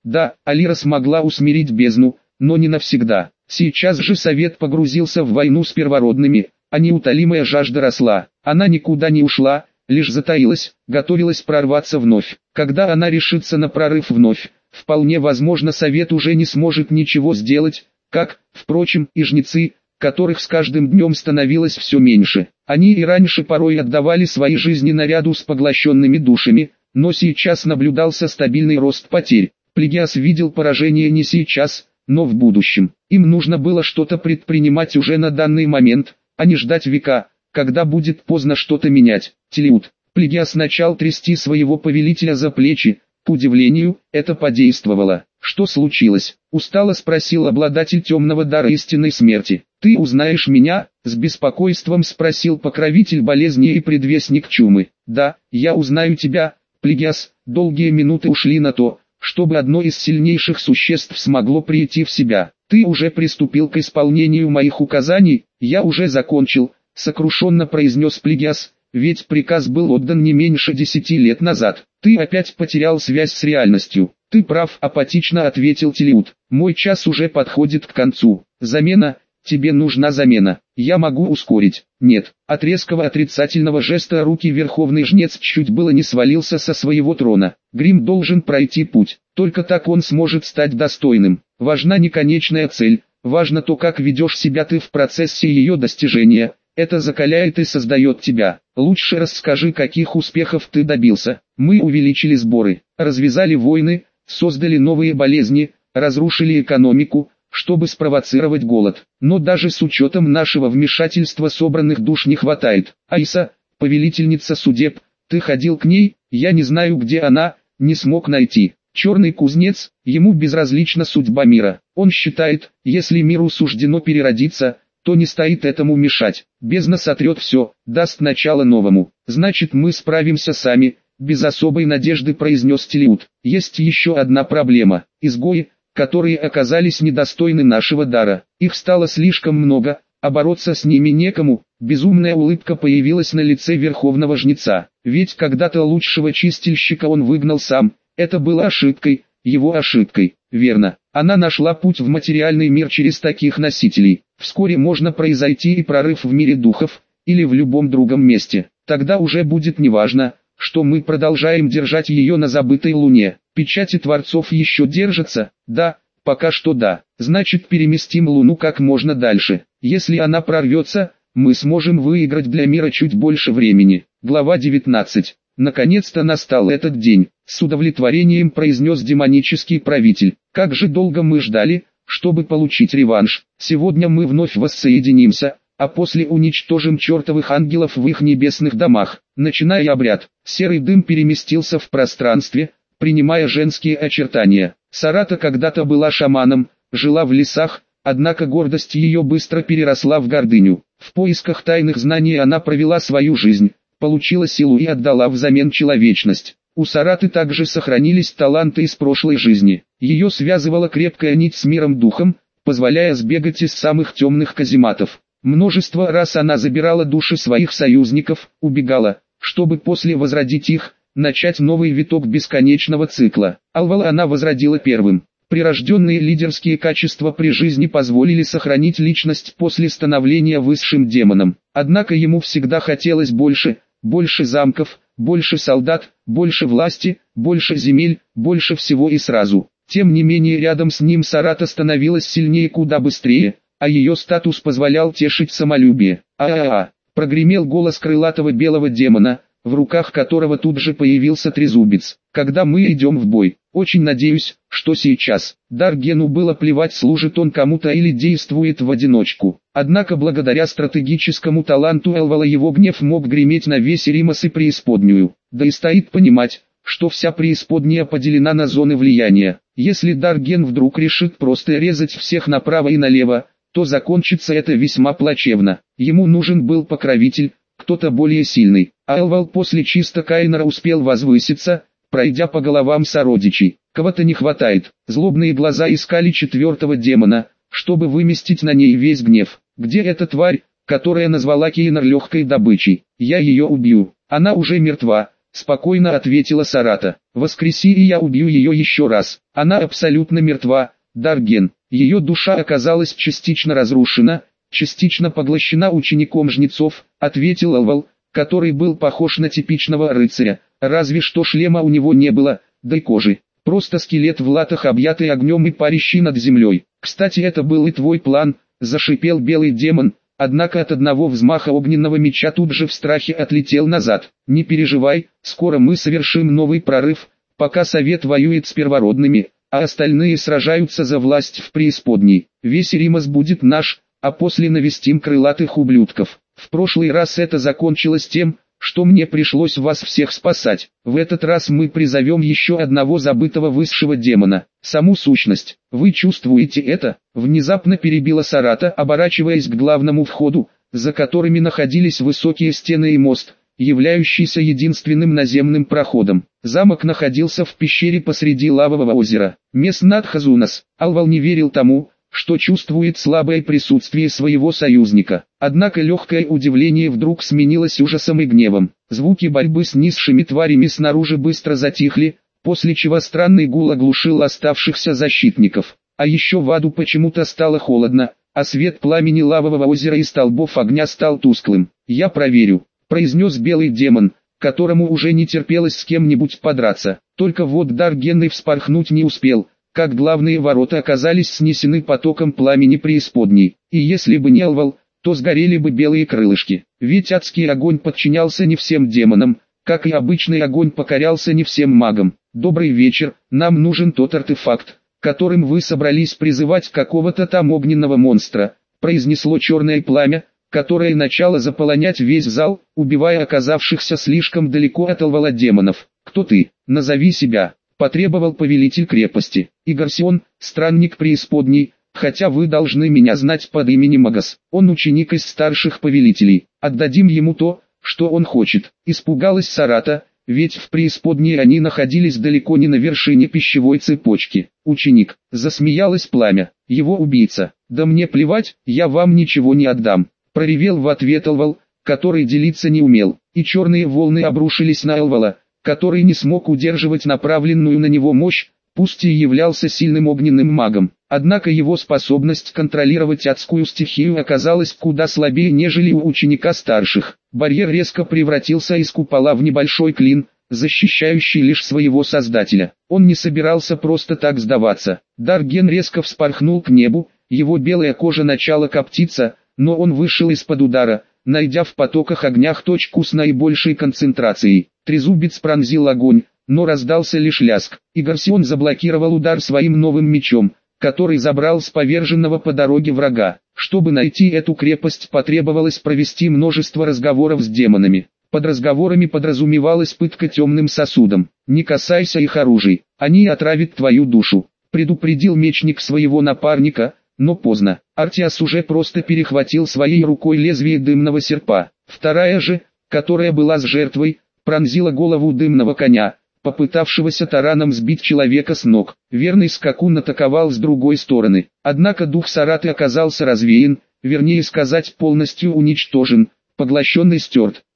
Speaker 1: Да, Алира смогла усмирить бездну, но не навсегда. Сейчас же совет погрузился в войну с первородными, а неутолимая жажда росла. Она никуда не ушла, лишь затаилась, готовилась прорваться вновь. Когда она решится на прорыв вновь, вполне возможно совет уже не сможет ничего сделать, как, впрочем, и жнецы, которых с каждым днем становилось все меньше. Они и раньше порой отдавали свои жизни наряду с поглощенными душами, но сейчас наблюдался стабильный рост потерь. Плегиас видел поражение не сейчас, но в будущем. Им нужно было что-то предпринимать уже на данный момент, а не ждать века, когда будет поздно что-то менять. Телеут. Плегиас начал трясти своего повелителя за плечи. К удивлению, это подействовало. «Что случилось?» – устало спросил обладатель темного дара истинной смерти. «Ты узнаешь меня?» – с беспокойством спросил покровитель болезни и предвестник чумы. «Да, я узнаю тебя, Плегиас». Долгие минуты ушли на то, чтобы одно из сильнейших существ смогло прийти в себя. «Ты уже приступил к исполнению моих указаний?» «Я уже закончил», – сокрушенно произнес Плегиас, «ведь приказ был отдан не меньше десяти лет назад. Ты опять потерял связь с реальностью». «Ты прав», – апатично ответил Телеут. «Мой час уже подходит к концу. Замена, тебе нужна замена. Я могу ускорить». «Нет». От резкого отрицательного жеста руки Верховный Жнец чуть было не свалился со своего трона. Грим должен пройти путь. Только так он сможет стать достойным. Важна не конечная цель, важно то, как ведешь себя ты в процессе ее достижения. Это закаляет и создает тебя. Лучше расскажи, каких успехов ты добился. Мы увеличили сборы, развязали войны, создали новые болезни, разрушили экономику, чтобы спровоцировать голод. Но даже с учетом нашего вмешательства собранных душ не хватает. Айса, повелительница судеб, ты ходил к ней? Я не знаю, где она, не смог найти. Черный кузнец, ему безразлична судьба мира. Он считает, если миру суждено переродиться, то не стоит этому мешать. Бездна сотрет все, даст начало новому. Значит, мы справимся сами, без особой надежды произнес Телеут. Есть еще одна проблема. Изгои, которые оказались недостойны нашего дара. Их стало слишком много, а бороться с ними некому. Безумная улыбка появилась на лице Верховного Жнеца. Ведь когда-то лучшего чистильщика он выгнал сам. Это было ошибкой, его ошибкой. Верно. Она нашла путь в материальный мир через таких носителей. Вскоре можно произойти и прорыв в мире духов, или в любом другом месте. Тогда уже будет неважно, что мы продолжаем держать ее на забытой луне. Печати Творцов еще держатся? Да, пока что да. Значит, переместим луну как можно дальше. Если она прорвется, мы сможем выиграть для мира чуть больше времени. Глава девятнадцать. Наконец-то настал этот день. С удовлетворением произнес демонический правитель. Как же долго мы ждали, чтобы получить реванш. Сегодня мы вновь воссоединимся, а после уничтожим чертовых ангелов в их небесных домах. Начиная обряд, серый дым переместился в пространстве, принимая женские очертания. Сарата когда-то была шаманом, жила в лесах, однако гордость ее быстро переросла в гордыню. В поисках тайных знаний она провела свою жизнь, получила силу и отдала взамен человечность. У Сараты также сохранились таланты из прошлой жизни. Ее связывала крепкая нить с миром духом, позволяя сбегать из самых темных казематов. Множество раз она забирала души своих союзников, убегала, чтобы после возродить их, начать новый виток бесконечного цикла. Алвала она возродила первым. Прирожденные лидерские качества при жизни позволили сохранить личность после становления высшим демоном. Однако ему всегда хотелось больше, больше замков, больше солдат, больше власти, больше земель, больше всего и сразу. Тем не менее рядом с ним Сарата становилась сильнее куда быстрее, а ее статус позволял тешить самолюбие. А-а-а, прогремел голос крылатого белого демона, в руках которого тут же появился трезубец. Когда мы идем в бой, очень надеюсь, что сейчас. Даргену было плевать, служит он кому-то или действует в одиночку. Однако благодаря стратегическому таланту Элвала его гнев мог греметь на весь Римас и преисподнюю. Да и стоит понимать, что вся преисподняя поделена на зоны влияния. Если Дарген вдруг решит просто резать всех направо и налево, то закончится это весьма плачевно. Ему нужен был покровитель, кто-то более сильный. А Элвал после чисто Кайнера успел возвыситься, пройдя по головам сородичей. Кого-то не хватает. Злобные глаза искали четвертого демона, чтобы выместить на ней весь гнев. Где эта тварь, которая назвала Кейнер легкой добычей? Я ее убью. Она уже мертва, спокойно ответила Сарата. Воскреси, и я убью ее еще раз. Она абсолютно мертва, Дарген. Ее душа оказалась частично разрушена, частично поглощена учеником жнецов, ответил Алвал, который был похож на типичного рыцаря, разве что шлема у него не было, да и кожи. Просто скелет в латах, объятый огнем и парящий над землей. Кстати, это был и твой план, зашипел белый демон, однако от одного взмаха огненного меча тут же в страхе отлетел назад. Не переживай, скоро мы совершим новый прорыв, пока совет воюет с первородными, а остальные сражаются за власть в преисподней. Весь Римас будет наш, а после навестим крылатых ублюдков. В прошлый раз это закончилось тем, что мне пришлось вас всех спасать. В этот раз мы призовем еще одного забытого высшего демона, саму сущность. Вы чувствуете это? Внезапно перебила Сарата, оборачиваясь к главному входу, за которыми находились высокие стены и мост, являющийся единственным наземным проходом. Замок находился в пещере посреди лавового озера. Меснат Хазунас. Алвал не верил тому, что чувствует слабое присутствие своего союзника. Однако легкое удивление вдруг сменилось ужасом и гневом. Звуки борьбы с низшими тварями снаружи быстро затихли, после чего странный гул оглушил оставшихся защитников. А еще в аду почему-то стало холодно, а свет пламени лавового озера и столбов огня стал тусклым. «Я проверю», — произнес белый демон, которому уже не терпелось с кем-нибудь подраться. Только вот Дарген и вспорхнуть не успел, как главные ворота оказались снесены потоком пламени преисподней, и если бы не Алвал, то сгорели бы белые крылышки, ведь адский огонь подчинялся не всем демонам, как и обычный огонь покорялся не всем магам. «Добрый вечер, нам нужен тот артефакт, которым вы собрались призывать какого-то там огненного монстра», произнесло черное пламя, которое начало заполонять весь зал, убивая оказавшихся слишком далеко от Алвала демонов. «Кто ты? Назови себя», потребовал повелитель крепости. «Игарсион, странник преисподней, хотя вы должны меня знать под именем Магас. Он ученик из старших повелителей. Отдадим ему то, что он хочет». Испугалась Сарата, ведь в преисподней они находились далеко не на вершине пищевой цепочки. «Ученик», засмеялось пламя, — «его убийца». «Да мне плевать, я вам ничего не отдам», проревел в ответ Алвал, который делиться не умел, и черные волны обрушились на Алвала, который не смог удерживать направленную на него мощь, пусть и являлся сильным огненным магом. Однако его способность контролировать адскую стихию оказалась куда слабее, нежели у ученика старших. Барьер резко превратился из купола в небольшой клин, защищающий лишь своего создателя. Он не собирался просто так сдаваться. Дарген резко вспорхнул к небу, его белая кожа начала коптиться, но он вышел из-под удара, найдя в потоках огня точку с наибольшей концентрацией. Трезубец пронзил огонь, но раздался лишь лязг. Игарсион заблокировал удар своим новым мечом, который забрал с поверженного по дороге врага. Чтобы найти эту крепость, потребовалось провести множество разговоров с демонами. Под разговорами подразумевалась пытка темным сосудом. «Не касайся их оружий, они отравят твою душу», предупредил мечник своего напарника, но поздно. Артиас уже просто перехватил своей рукой лезвие дымного серпа. Вторая же, которая была с жертвой, пронзила голову дымного коня, попытавшегося тараном сбить человека с ног. Верный скакун атаковал с другой стороны. Однако дух Сараты оказался развеян, вернее сказать полностью уничтожен, поглощенный стерт.